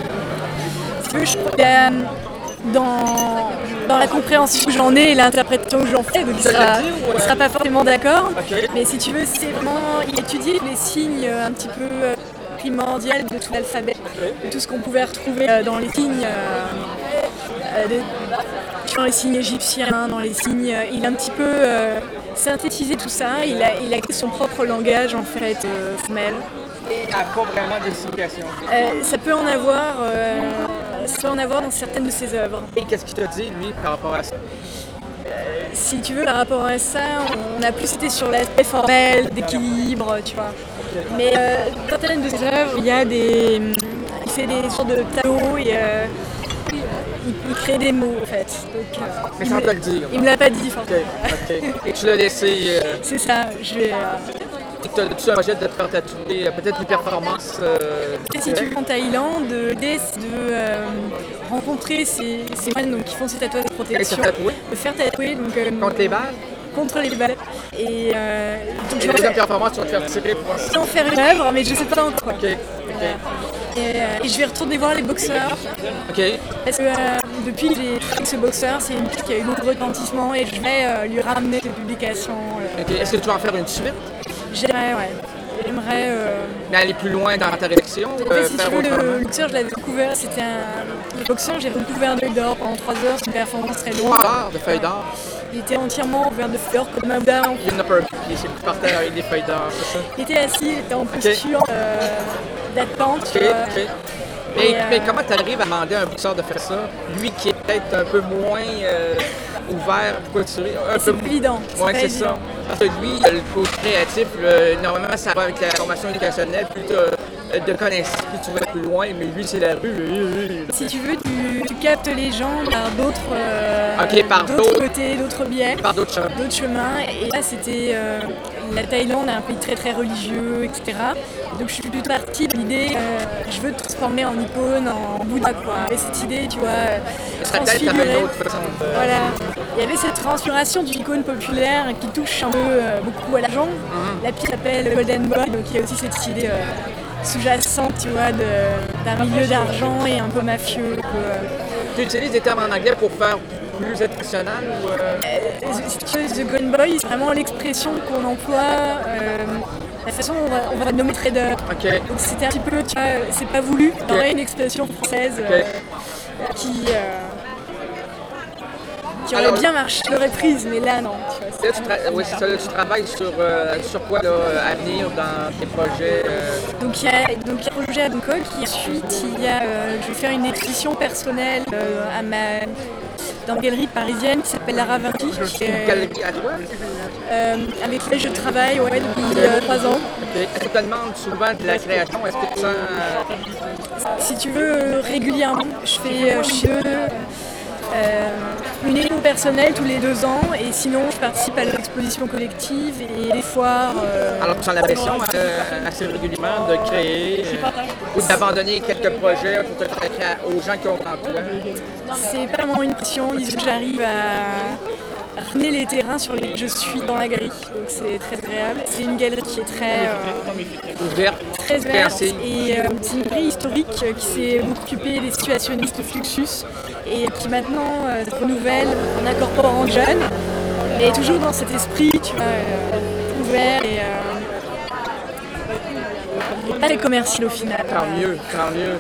si tu veux, je crois qu'il y a, dans, dans la compréhension que j'en ai et l'interprétation que j'en fais, donc il Ça sera, l'a dit ou, euh, il sera pas forcément d'accord. Ok. Mais si tu veux, c'est vraiment il étudiait les signes euh, un petit peu euh, primordiaux de tout l'alphabet, de tout ce qu'on pouvait retrouver euh, dans les signes, euh, euh, de- dans les signes égyptiens, dans les signes. euh, il a un petit peu euh, synthétisé tout ça. Il a, il a créé son propre langage en fait euh, formel. Il n'y a pas vraiment de signification. Euh, ça peut en avoir, euh, ça peut en avoir dans certaines de ses œuvres. Et qu'est-ce qu'il te dit, lui, par rapport à ça? Si tu veux, par rapport à ça, on a plus été sur l'aspect formel, d'équilibre, tu vois. Mais euh, dans certaines de ses œuvres, il y a des, il fait des sortes de tableaux et euh, il, il crée des mots en fait. Donc, euh, Mais il sans me- te le dire. Il me l'a pas dit, Ok, forcément. ok. Et tu l'as laissé. Euh, C'est ça. Je vais. euh, tu as un projet de te faire tatouer, euh, peut-être une performance. Euh, Et si tu vas en Thaïlande, l'idée c'est de euh, rencontrer ces, ces moines donc, qui font ces tatouages de et protection, se tatouer de faire tatouer donc, euh, contre les balles. contre les balles. Et euh, donc Et je la vais deuxième performance, tu vas te faire tirer pour un. sans faire une œuvre, mais je sais pas encore. Ok, ok. Et, euh, et je vais retourner voir les boxeurs. Ok. Parce que euh, depuis que j'ai travaillé avec ce boxeur, c'est une fille qui a eu beaucoup de retentissement et je vais euh, lui ramener des publications. euh. Ok. Est-ce que tu vas en faire une suite? J'aimerais, ouais. J'aimerais. euh, Mais aller plus loin dans ta réflexion? En euh, fait, si tu faire veux, le, autrement? le boxeur, je l'avais découvert, c'était un. Le boxeur, j'ai recouvert de d'or pendant trois heures, c'est une performance très longue. Trois de feuilles d'or. Il était entièrement couvert de fleurs comme un Bouddha. Il y en a pas il s'est par terre avec des feuilles d'or, c'est ça? Il était assis, il était en posture euh, d'attente. Ok, tu vois. ok. Mais, Et, euh, mais comment tu arrives à demander à un boxeur de faire ça? Lui qui est peut-être un peu moins euh, ouvert pour couturer. Un C'est peu pas évident. Oui, pas c'est évident. ça. Parce que lui, il a le côté créatif, le- normalement, ça va avec la formation éducationnelle, plus de, de connaissances, plus tu vas plus loin, mais lui, c'est la rue. lui, lui, lui. Si tu veux, tu, tu captes les gens par d'autres euh, Ok, par d'autres d'autres- côtés, d'autres biais, Par d'autres chemins. d'autres chemins. Et là, c'était euh, la Thaïlande, un pays très très religieux, et cetera. Donc je suis plutôt partie de l'idée, euh, je veux te transformer en icône, en Bouddha, quoi. Et cette idée, tu vois, euh, Ce serait peut-être transfigurer. une autre façon de... Voilà. Il y avait cette transfiguration d'une icône populaire qui touche un peu euh, beaucoup à l'argent. Mhm. La pièce s'appelle Golden Boy, donc il y a aussi cette idée euh, sous-jacente, tu vois, de- d'un milieu d'argent et un peu mafieux. que, euh, Tu utilises des termes en anglais pour faire plus international ou... euh, Euh, si tu veux, The Golden Boy, c'est vraiment l'expression qu'on emploie, euh, la façon dont on va, on va nommer trader. Ok. Donc c'était un petit peu, tu vois, c'est pas voulu. Il y aurait une expression française euh, qui, euh, qui aurait Alors- bien marché, l'aurait prise, mais là non. Tu vois, c'est Là, tu, tra- oui, c'est ça, là, tu travailles sur, euh, sur quoi là, à venir dans tes projets? euh, Donc il y a donc il y a un projet à Bangkok, et ensuite il y a, euh, je vais faire une exposition personnelle euh, à ma, dans une galerie parisienne qui s'appelle Lara Vinci, Une galerie à toi? euh, avec laquelle je travaille ouais, depuis euh, trois ans. Ok. Est-ce que tu te demandes souvent de la création? Est-ce que tu sens... euh, Si tu veux, euh, régulièrement, je fais euh, chez eux euh, une expo personnelle tous les deux ans et sinon je participe à l'exposition collective et des foires. euh, Alors, tu sens la pression euh, assez régulièrement de créer euh, ou d'abandonner quelques projets pour te faire aux gens qui ont en toi? C'est pas vraiment une pression, disons que j'arrive à, ramener les terrains sur lesquels je suis dans la galerie. Donc c'est très agréable. C'est une galerie qui est très euh, ouverte, très verte et euh, c'est une galerie historique qui s'est occupée des situationnistes Fluxus et qui maintenant euh, se renouvelle en incorporant de jeunes, mais toujours dans cet esprit, tu vois, euh, ouvert et, euh, et pas les commerciaux au final. Tant mieux, tant mieux.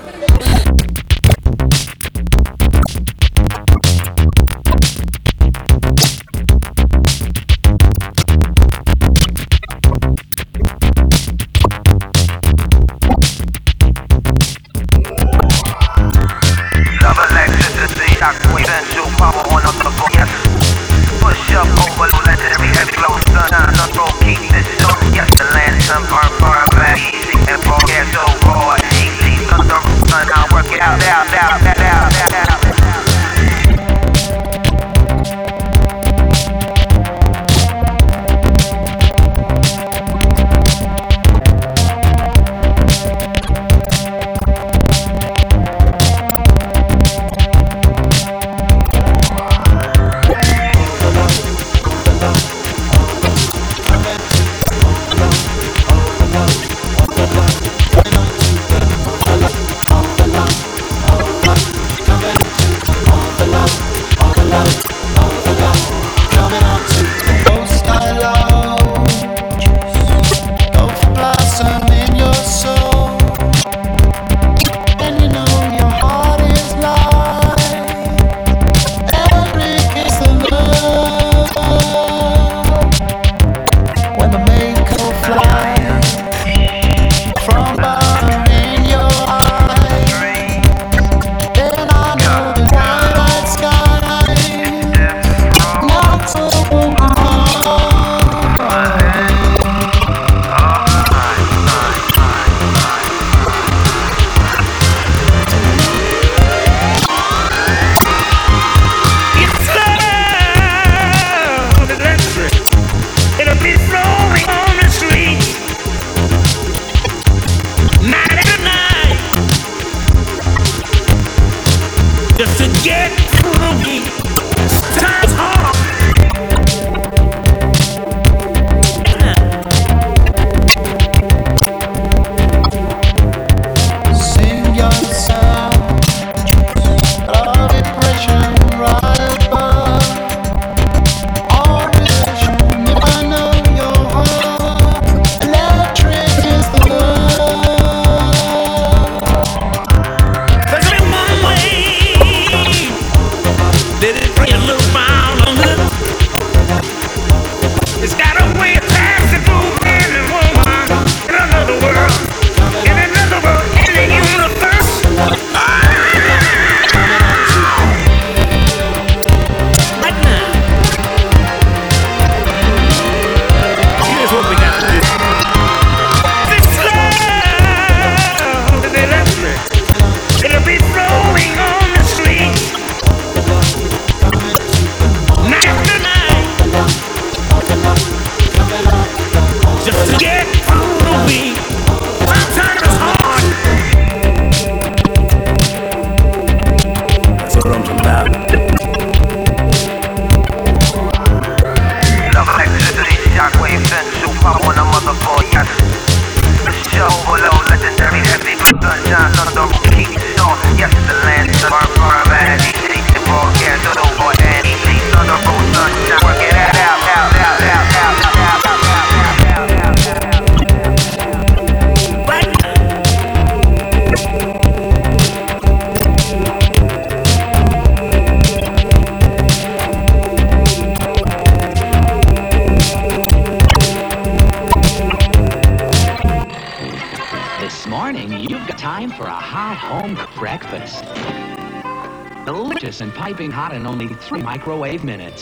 Delicious and piping hot in only three microwave minutes.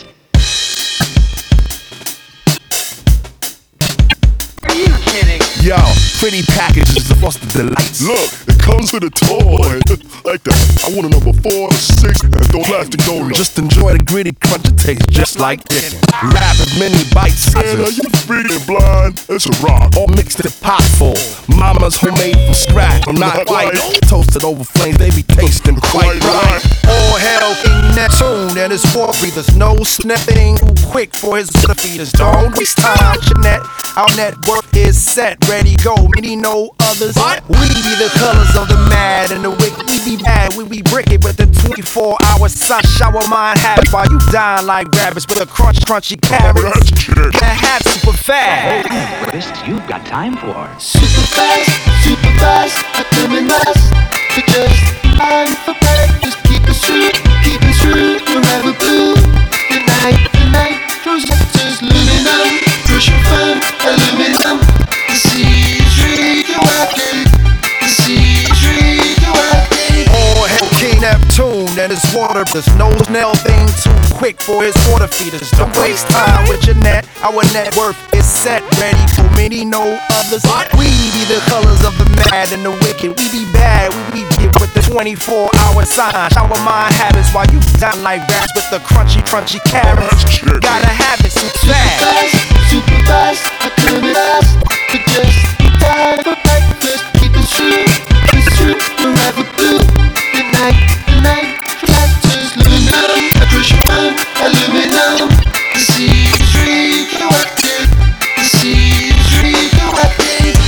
Are you kidding? Yo, pretty packages of Foster Delights. Look, it comes with a toy. Like that. I want a number four, six, and don't plastic donut. Just enjoy the gritty crunch, it tastes just like chicken. Rapid mini bite sizes. Man, are you freaking blind? It's a rock. All mixed in a pot full. Mama's homemade from scratch. I'm not white. Toasted over flames, they be tasting quite right. All hell Nell, King Neptune and his war breathers. No snapping too quick for his water feeders. Don't waste time, Jeanette. Our network is set, ready, go. Many know others. We be the colors of the mad and the wicked. We be bad, we be bricky with the twenty-four hour sun shower mind habit. While you dying like rabbits with a crunch, crunchy carrots. Can't have super fast. Oh, this you've got time for. Super fast, super fast, I come in last. For just time for breakfast. Keep it true, keep it true, forever blue. Good night, good night, projectors, aluminum, crucial fun, aluminum. The seas radioactive, the seas radioactive. Oh, hell, King Neptune and his water. There's no Nell thing too quick for his water feeders. Don't waste time with your net. Our net worth is set, ready for many know others. We be the colors of the mad and the wicked. We be bad, we be get with the twenty-four hour sign. Shower mind habits while you down like rats with the crunchy, crunchy carrots. Gotta have it so fast. Super fast, I come in last. For just time for breakfast. Keep it true, it's true, forever blue. Good night, good night, projectors, aluminum, a crucial fun, aluminum. The seas radioactive, the seas radioactive.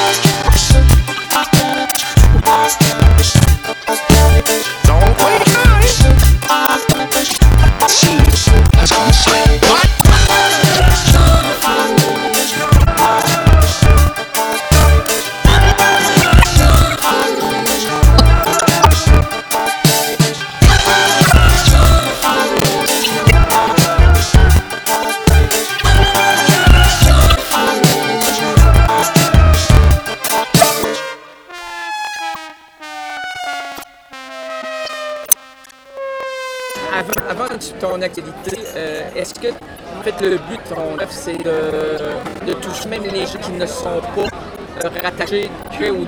Don't wait, Avant, avant ton actualité, euh, est-ce que en fait, le but de ton œuvre, c'est de, de toucher même les gens qui ne sont pas euh, rattachés que au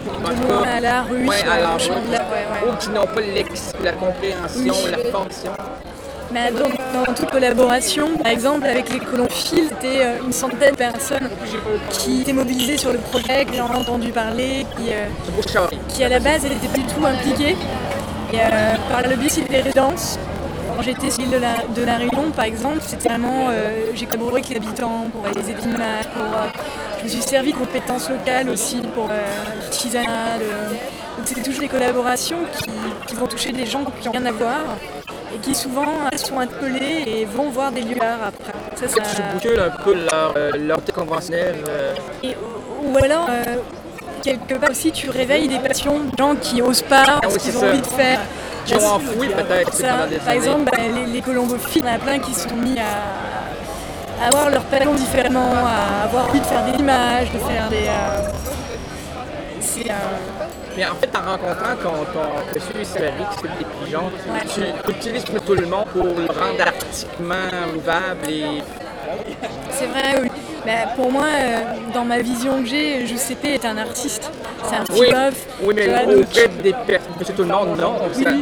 ou à la rue, ouais, à la rue, ouais, ouais. ou qui n'ont pas l'ex, la compréhension, Oui. la formation? Mais donc, dans toute collaboration, par exemple avec les colonphiles, c'était euh, une centaine de personnes qui étaient mobilisées sur le projet, que j'ai entendu parler, qui, euh, qui à la base n'étaient pas du tout impliquées. Et euh, par le biais aussi des résidences, quand j'étais sur l'île de la, de la Réunion par exemple, c'était vraiment, euh, j'ai collaboré avec les habitants pour réaliser des images, pour, euh, je me suis servi de compétences locales aussi pour euh, l'artisanat. Donc c'était toujours des collaborations qui, qui vont toucher des gens qui n'ont rien à voir et qui souvent sont interpellés et vont voir des lieux d'art après. Ça, ça... Tu boucles un peu leur, euh, leur thé conventionnel. Euh... Et, ou alors, euh, quelque part aussi, tu réveilles des passions de gens qui n'osent pas, Ah oui, ce qu'ils c'est ont ça. envie de faire. Qui ont enfoui peut-être Ça, pendant des par années. exemple, bah, les, les colombophiles, il y en a plein qui sont mis à, à avoir leur talent différemment, à avoir envie de faire des images, de faire des... Euh, c'est... Euh, Mais en fait, en rencontrant ton, ton monsieur Séric, c'est des pigeons, Ouais. tu utilises tout le monde pour le rendre artistiquement mouvable et... C'est vrai, oui. Bah, pour moi, euh, dans ma vision que j'ai, Giuseppe est un artiste. C'est un Oui, philosophe. oui, mais tu vois, au donc- fait des personnes, monsieur tout le monde, non. Oui, ça- oui.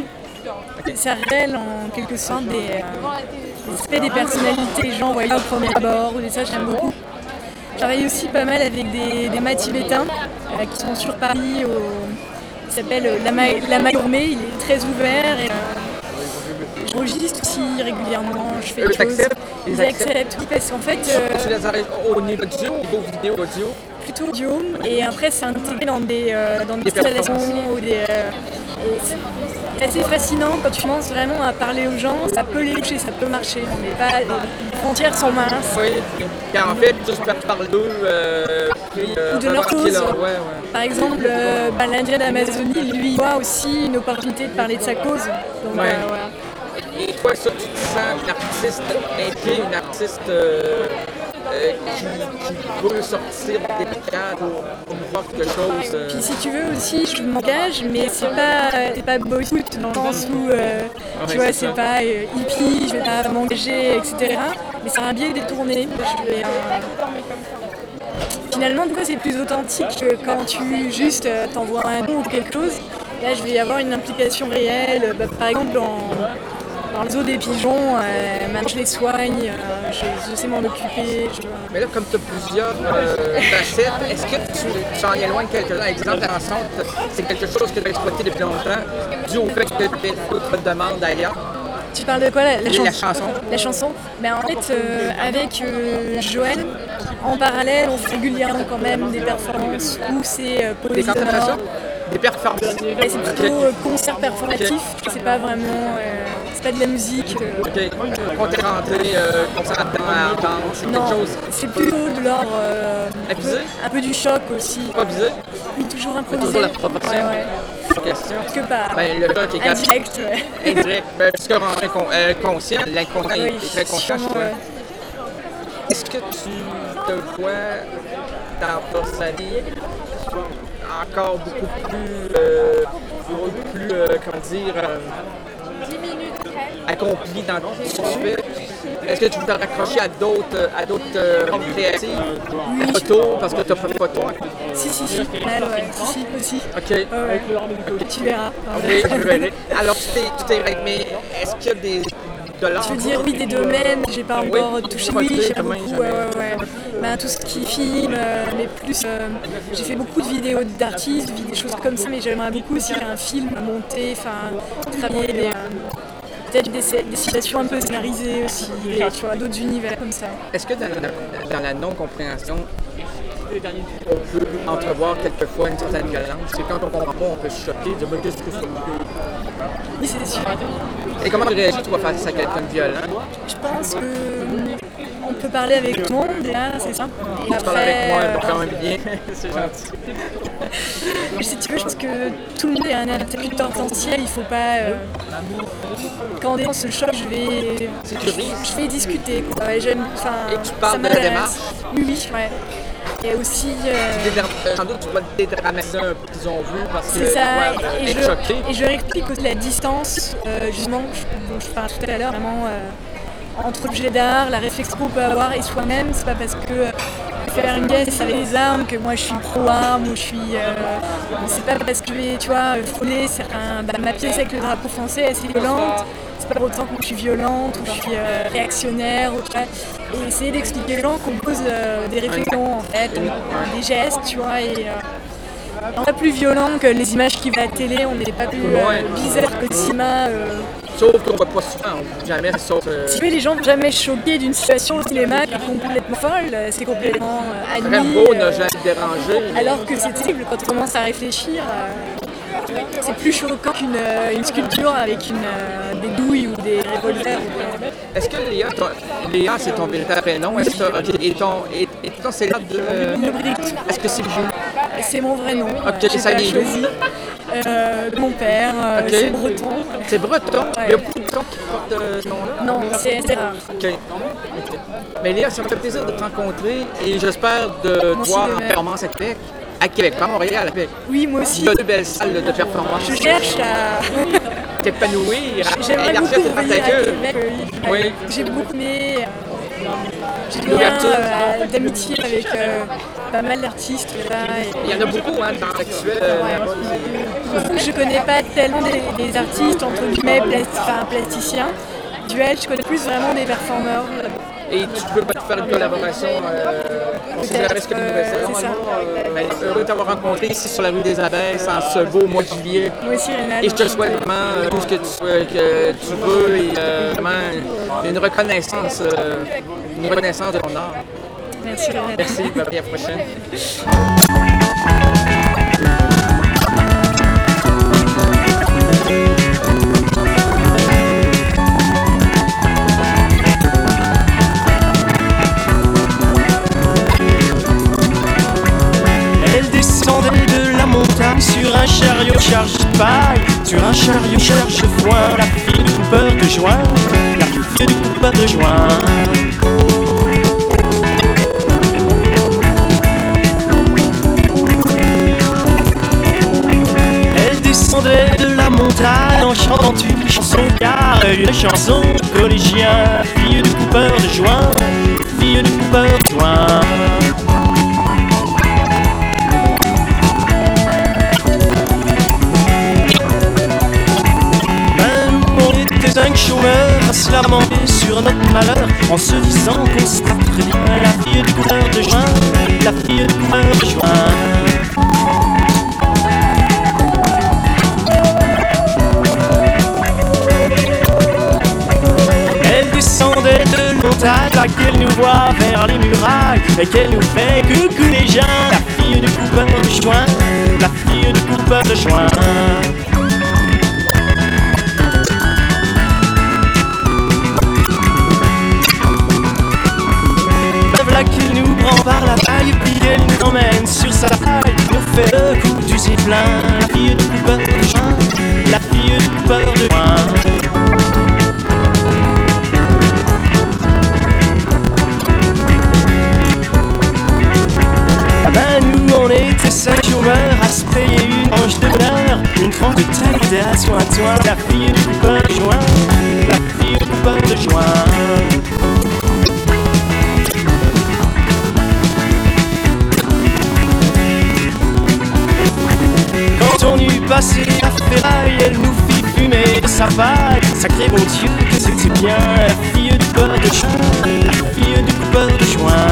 Ça révèle en quelque sorte des, euh, des aspects des personnalités des gens voyant au premier abord, ou des ça j'aime beaucoup. Je travaille aussi pas mal avec des, des mâts tibétains euh, qui sont sur Paris, au, il s'appelle euh, Lama, Lama Gourmet, il est très ouvert et euh, je registre aussi régulièrement, je fais Eux des choses. t'acceptent? Ils Ils acceptent, oui, parce qu'en fait, euh, Tu les arrêtes au niveau audio, au niveau vidéo audio. plutôt audio et après c'est intégré dans des, euh, dans des Des installations performances. ou des... euh, et c'est- c'est assez fascinant quand tu commences vraiment à parler aux gens, ça peut les toucher, ça peut marcher, mais pas, les frontières sont minces. Oui, car en fait, juste par par d'eux, euh, puis, euh, Ou de leur remarquer cause. leur- ouais, ouais. Par exemple, euh, bah, l'Indien d'Amazonie, lui, voit aussi une opportunité de parler de sa cause. Donc, Ouais. euh, voilà. Et toi, ça, tu te sens une artiste intégrée, une artiste euh, euh, qui, qui veut sortir des cadres pour, pour voir quelque chose. euh. Puis si tu veux aussi, je m'engage, mais c'est pas, c'est pas boycott dans le sens où, euh, tu Ouais, vois, c'est c'est ça. pas euh, hippie, je vais pas m'engager, et cetera. Mais c'est un biais détourné. Je vais, euh, Finalement, du coup, c'est plus authentique que quand tu juste euh, t'envoies un don ou quelque chose. Là, je vais avoir une implication réelle. Bah, par exemple, dans, dans le zoo des pigeons, euh, maintenant je les soigne, euh, je, je sais m'en occuper. Je... Mais là, comme tu as plusieurs euh, facettes, est-ce que tu, tu en éloignes quelques-uns? Exemple, la rançon, c'est quelque chose que tu as exploité depuis longtemps, dû au fait que tu as d'autres demandes ailleurs? Tu parles de quoi, la, la, la, chanson? la chanson? La chanson ben, en fait, euh, avec euh, Joël, en parallèle, on fait régulièrement quand même des performances où c'est euh, poésie sonore. Des performances? Ouais, c'est plutôt euh, concert performatif, okay. C'est pas vraiment... Euh, c'est pas de la musique. Euh... Ok, quand t'es rentré, euh, concert à entendre, c'est quelque chose... c'est plutôt de l'ordre... Euh, Avisé? Un peu du choc aussi. Pas visé? Oui, toujours improvisé. Toujours la proportion? Ouais, ouais. Question. Que pas. Ben, le choc est indirect, ouais. Indirect. Ben, puisque rentrer con, euh, conscient, l'inconscient oui, est très conscient. Ouais. Est-ce que tu te vois dans ta vie encore beaucoup plus, euh, beaucoup plus, euh, comment dire, euh, accompli dans ce que tu fais? Est-ce que tu veux te raccrocher à d'autres, à d'autres euh, formes créatives? Oui. Photos, parce que tu as fait photo. Si, si, si. Ouais, ouais. Si, si, aussi. OK. Ouais, ouais. Tu verras. Oui, je verrai. Alors, tu t'es, tu t'es, mais est-ce qu'il y a des... Je veux dire, oui, des domaines, j'ai pas encore oui, touché, oui, j'aime beaucoup, ouais, ouais, ouais. Ben, tout ce qui filme, euh, mais plus, euh, j'ai fait beaucoup de vidéos d'artistes, des choses comme ça, mais j'aimerais beaucoup aussi faire un film monté, enfin, travailler des, euh, peut-être des, des situations un peu scénarisées aussi, et, tu vois, d'autres univers comme ça. Est-ce que dans la, dans la non-compréhension, on peut entrevoir quelquefois une certaine violence? Et quand on comprend pas, on peut se choquer, dire mais qu'est-ce que c'est? Oui, c'est sûr. Et comment tu réagis, toi, face à quelqu'un de violent? Je pense que on peut parler avec tout le monde, là, c'est ça. Et tu parles avec moi, euh... quand même bien. C'est gentil. Si tu veux, je pense que tout le monde est un interlocuteur potentiel, il faut pas... Euh... Quand on est dans ce choc, je vais... Je vais discuter, quoi. Et, j'aime... enfin, et tu parles de la démarche? Oui, oui, ouais. Et aussi... Euh... Sans doute, tu dois dédramatiser un peu qu'ils ont vu parce que... C'est ça, ouais, et, être je, choqué. Et je leur explique aussi la distance, euh, justement, dont je parlais tout à l'heure, vraiment, euh, entre l'objet d'art, la réflexion qu'on peut avoir et soi-même. C'est pas parce que euh, faire une pièce avec des armes que moi je suis pro-armes ou je suis... Euh, c'est pas parce que je vais, tu vois, frôler certains... Bah, ma pièce avec le drapeau français est assez violente. C'est pas pour autant que je suis violente ou je suis euh, réactionnaire. Ou, tu vois, et essayer d'expliquer aux gens qu'on pose euh, des réflexions, en fait, on, des gestes, tu vois, et... Euh, on n'est pas plus violent que les images qui vont à la télé, on n'est pas plus euh, bizarre que le cinéma. Euh... Sauf qu'on ne voit pas souvent, jamais, sauf... Euh... Si les gens ne sont jamais choqués d'une situation au cinéma qui est complètement folle, c'est complètement euh, admis. Rimbaud euh, n'a jamais dérangé. Alors que c'est terrible, quand on commence à réfléchir, euh, c'est plus choquant qu'une euh, une sculpture avec une, euh, des douilles ou des revolvers. Ou... Est-ce que Léa, ton, Léa c'est ton véritable prénom? Est-ce que okay, et ton, et, et ton c'est là de... Euh, Est-ce que c'est le jeu? C'est mon vrai nom. Ok, j'ai ça pas y est. choisi. Euh, mon père, euh, okay. C'est breton. C'est breton? Ouais. Il y a beaucoup de gens qui portent euh, ce nom-là? Non, c'est, c'est rare. Ok. okay. Mais Léa, ça me fait plaisir de te rencontrer et j'espère de te voir en performance à Québec. À Québec, pas à Montréal, à Québec. Oui, moi aussi. Il y a deux belles salles de performance. Je cherche à... t'épanouir, à élargir tes tentacules. Oui. oui. J'ai beaucoup aimé... J'ai des liens euh, d'amitié avec euh, pas mal d'artistes. Là, et... Il y en a beaucoup hein, dans l'actuel. Euh, ouais. Je connais pas tellement des, des artistes, entre guillemets, plast... enfin, plasticiens. Duel, je connais plus vraiment des performeurs. Et tu peux pas te faire une collaboration euh, on sait jamais ce que tu nous réserves. C'est ça. Euh, heureux de t'avoir rencontré ici sur la rue des Abeilles en ce beau mois de juillet. Moi aussi, Rénal. Et je te souhaite vraiment euh, tout ce que tu, euh, que tu veux et euh, vraiment une reconnaissance, euh, une reconnaissance de ton art. Merci, Rénal. Merci, à la prochaine. Sur un chariot chargé de paille, sur un chariot chargé de foin, la fille du coupeur de joint, la fille du coupeur de joint. Elle descendait de la montagne en chantant une chanson car une chanson collégien, fille du coupeur de joint, fille du coupeur de joint. Cinq chômeur à se lamenter sur notre malheur en se disant qu'on se tape très bien. La fille du couleur de juin, la fille du couleur de juin. Elle descendait de montagne, laquelle nous voit vers les murailles et qu'elle nous fait coucou les gens. La fille du coupeur de juin, la fille du coupeur de juin. Qui nous prend par la taille, puis elle nous emmène sur sa taille, nous fait le coup du ziplin. La fille du coupeur de juin, la fille du coupeur de juin. Ah ben nous on était cinq chômeurs à se payer une tranche de bonheur, une tranche de taille à soin de soin. La fille du coupeur de juin, la fille du coupeur de juin. On eut passé la ferraille, elle nous fit fumer de sa paille. Sacré bon Dieu que c'était bien, la fille du coupeur de juin, la fille du coupeur de juin.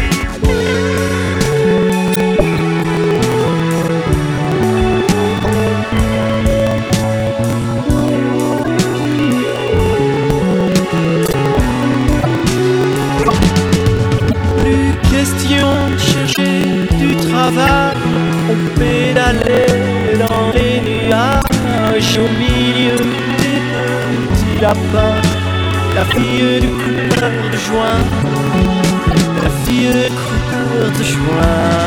Plus question de chercher du travail, on pédalait dans les nuages au milieu des petits lapins. La fille du coupeur de juin, la fille du coupeur de juin.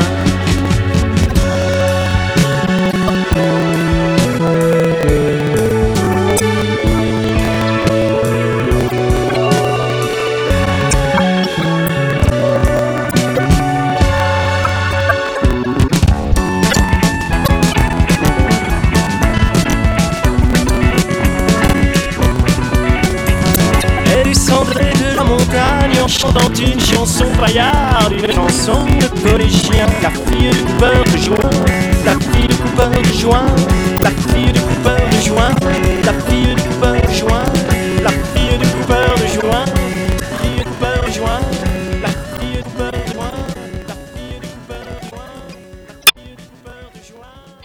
En chantant une chanson paillarde, une chanson de collégien. La fille du coupeur de juin, la fille du coupeur de juin, la fille du coupeur de juin, la fille du coupeur de juin, la fille du coupeur de juin, la fille du coupeur de juin, la fille du coupeur de juin, la fille du coupeur de juin, la fille du coupeur de juin.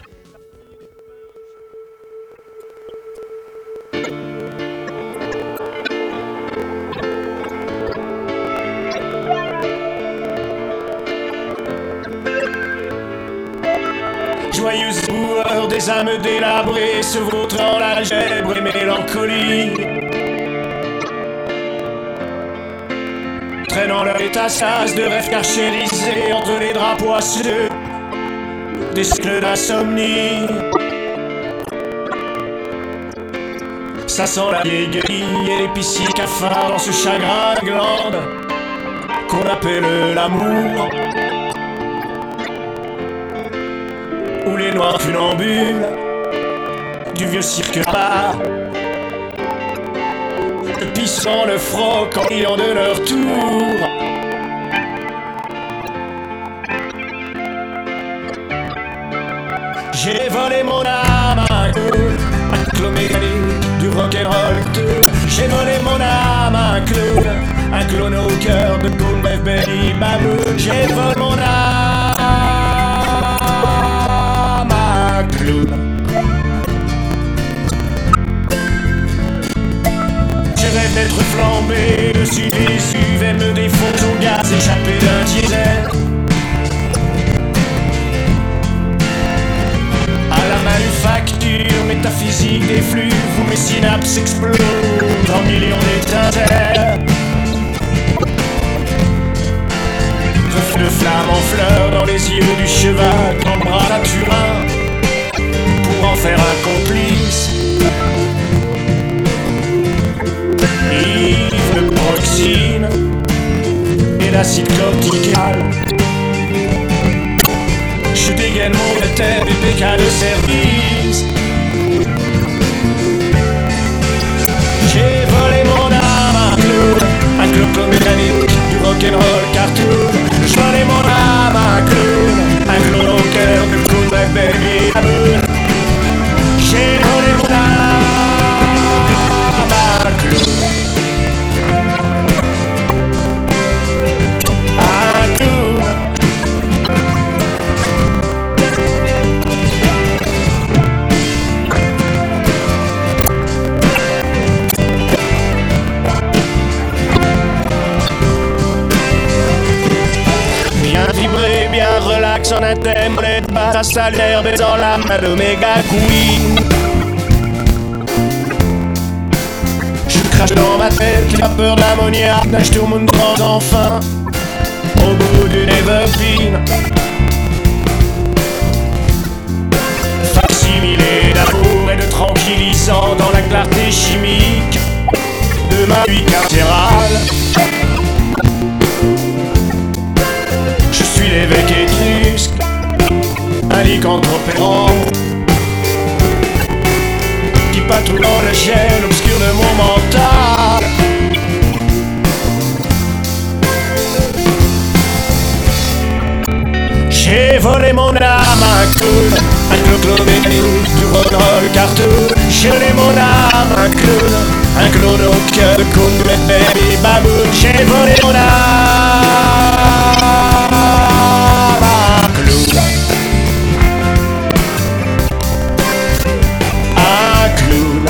Joyeuse boueur des âmes délabrées, se vautrant l'algèbre et mélancolie, traînant leur étassage de rêves carchérisés entre les draps poisseux des cycles d'insomnie. Ça sent la vieillerie et l'épicier cafard dans ce chagrin de glande qu'on appelle l'amour. Où les noirs funambules du vieux cirque bar pissant le froc en riant de leur tour. J'ai volé mon âme à un clown, un clown mécanique du rock'n'roll tour. J'ai volé mon âme à un clown, un clown au cœur de Gold Wave Baby Baboon. J'ai volé mon âme je rêve d'être flambé dessus des U V, me défonce au gaz échappé d'un diesel. À la manufacture métaphysique des flux, où mes synapses explosent en millions d'étincelles. Reflet de flamme en fleurs dans les yeux du cheval, qu'embrasse Turin pour en faire un complice. Ivre de proxine et d'acide cortical, je dégaine mon éther du P K de service. J'ai volé mon âme à un clown, un clown mécanique du rock'n'roll cartoon. Je volais mon âme à un clown, un clown au cœur de Cool Back Baby Baboon. J'ai volé mon âme à un clown. avec son intermonnaie de base à salaire baisant la main de méga queen. Je crache dans ma tête la peur de l'ammoniaque, nage tout le monde prend enfin au bout d'une everpine. Facsimilé d'amour et de tranquillisant dans la clarté chimique de ma vie carcérale. Je suis l'évêque étrusque, un lycanthrope errant qui patrouille dans la chaîne obscure de mon mental. J'ai volé mon âme à un clown, un clown du rock'n'roll cartoon. J'ai volé mon âme à un clown, un clown au cœur de cool baby baboon. J'ai volé mon âme à un clown, un clown.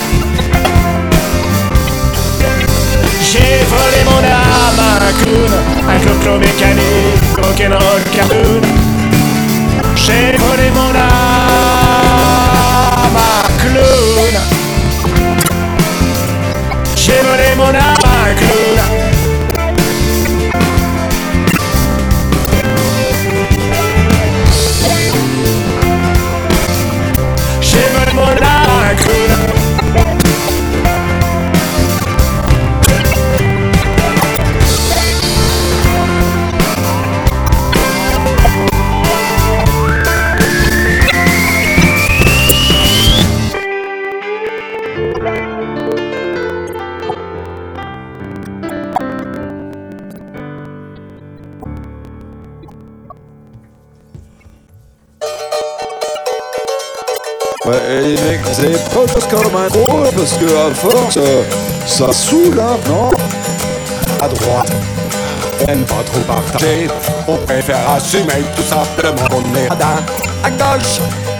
J'ai volé mon âme à un clown, un clown mécanique, rock'n'roll cartoon. J'ai volé mon âme à un clown. J'ai volé mon âme à un clown. J'ai volé mon âme à un clown. Ouais, et les mecs, vous avez pas juste comme un gros, parce que à force, euh, ça saoule, hein, non? À droite, on aime pas trop partager, on préfère assumer tout simplement qu'on est radin. À gauche,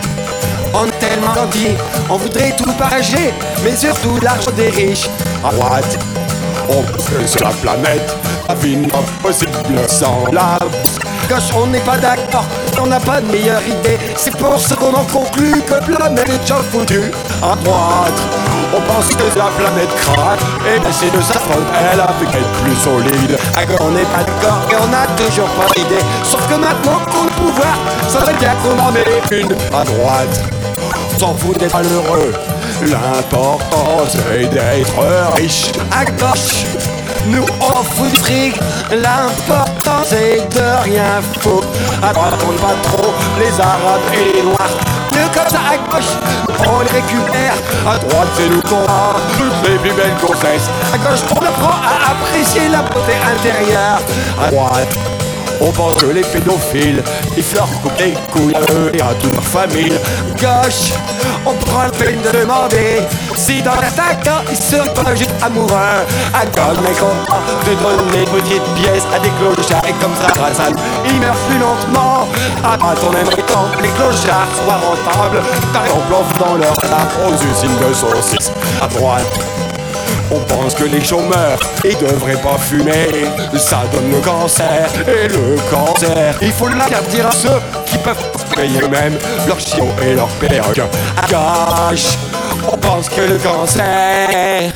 on est tellement gentil, on voudrait tout partager, mais surtout l'argent des riches. À droite, on peut sur la planète, la vie n'est pas possible sans la Gauche, on n'est pas d'accord, on n'a pas de meilleure idée. C'est pour ça qu'on en conclut que la planète est déjà foutue. À droite, on pense que la planète craque, et bien c'est de sa faute, elle a fait qu'elle est plus solide. À gauche, on n'est pas d'accord et on n'a toujours pas d'idée. Sauf que maintenant qu'on a le pouvoir, ça serait bien qu'on en ait une. À droite, on s'en fout d'être malheureux, l'important c'est d'être riche. À gauche, nous on fout du fric, l'important c'est de rien foutre. À droite on bat trop les arabes et les noirs, nous comme ça à gauche on les récupère. À droite c'est nous qu'on a toutes les plus belles grossesses. À gauche on apprend à apprécier la beauté intérieure. À droite on pense que les pédophiles, ils leur coupent les couilles à eux et à toute leur famille. Gauche, on prend le peine de demander si dans certains cas ils seraient pas juste amoureux. À gauche, mec, on te donne des petites pièces à des clochards et comme ça, Hassan, il meurt plus lentement. À droite, on aimerait tant que les clochards soient rentables, par exemple en dans leur lap aux usines de saucisses. À droite, on pense que les chômeurs, ils devraient pas fumer, ça donne le cancer, et le cancer, il faut l'interdire à ceux qui peuvent payer eux-mêmes leurs chiots et leurs perruques. À gauche, on pense que le cancer,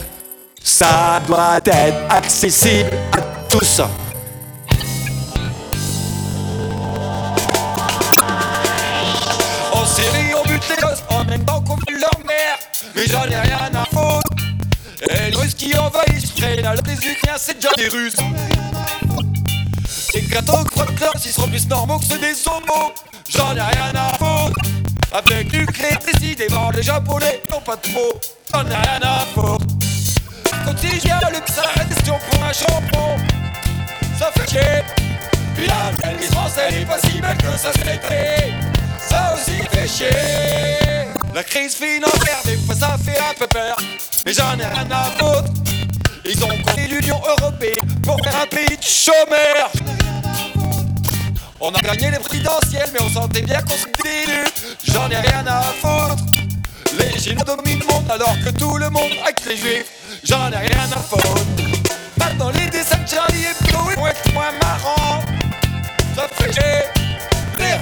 ça doit être accessible à tous. En Syrie, on bute les gosses en même temps qu'on bute leur mère, mais j'en ai rien à foutre. Et les Russes qui envahissent l'Ukraine, alors les Ukrainiens c'est déjà des Russes. Les cathos croient que leurs ils seront plus normaux que ceux des homos. J'en ai rien à foutre. Avec l'Ukraine, décidément les Japonais n'ont pas de mots. J'en ai rien à foutre. Quand il y a le ça la question pour un champion, ça fait chier. Puis la tennis français n'est pas si belle que ça s'était. Ça aussi fait chier. La crise financière, des fois ça fait un peu peur, mais j'en ai rien à foutre. Ils ont compris l'Union Européenne pour faire un pays de chômeurs. On a gagné les présidentielles, mais on sentait bien qu'on se dilue. J'en ai rien à foutre. Les Chinois dominent le monde alors que tout le monde a que les Juifs. J'en ai rien à foutre. Maintenant les dessins de Charlie Hebdo vont être moins marrants. Ça fait chier. Les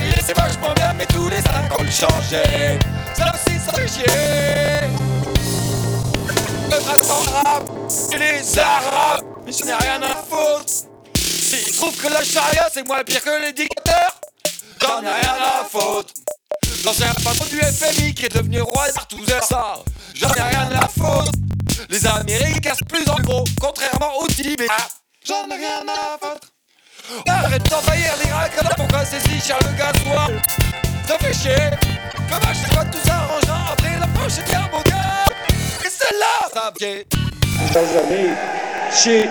chier. Ça aussi, ça fait chier. Le traitement arabe et les arabes, mais je n'ai rien à foutre. S'ils trouvent que la charia c'est moins pire que les dictateurs, j'en ai rien à foutre. L'ancien patron du F M I qui est devenu roi d'Artouzer, ça, j'en ai rien à foutre. Les Américains sont plus en gros, contrairement aux Tibétains, j'en ai rien à foutre. Arrête d'envahir l'Irak, alors pourquoi c'est si cher le gasoil? Ça fait chier. Comment je vois tout ça arrangeant après la prochaine guerre mondiale? Et celle-là, ça vient. Chers amis, si,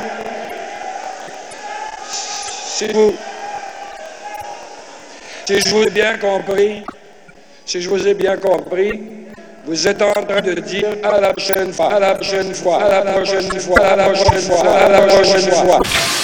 si vous, si je vous ai bien compris, si je vous ai bien compris, vous êtes en train de dire à la prochaine fois, à la prochaine fois, à la prochaine fois, à la prochaine fois, à la prochaine fois.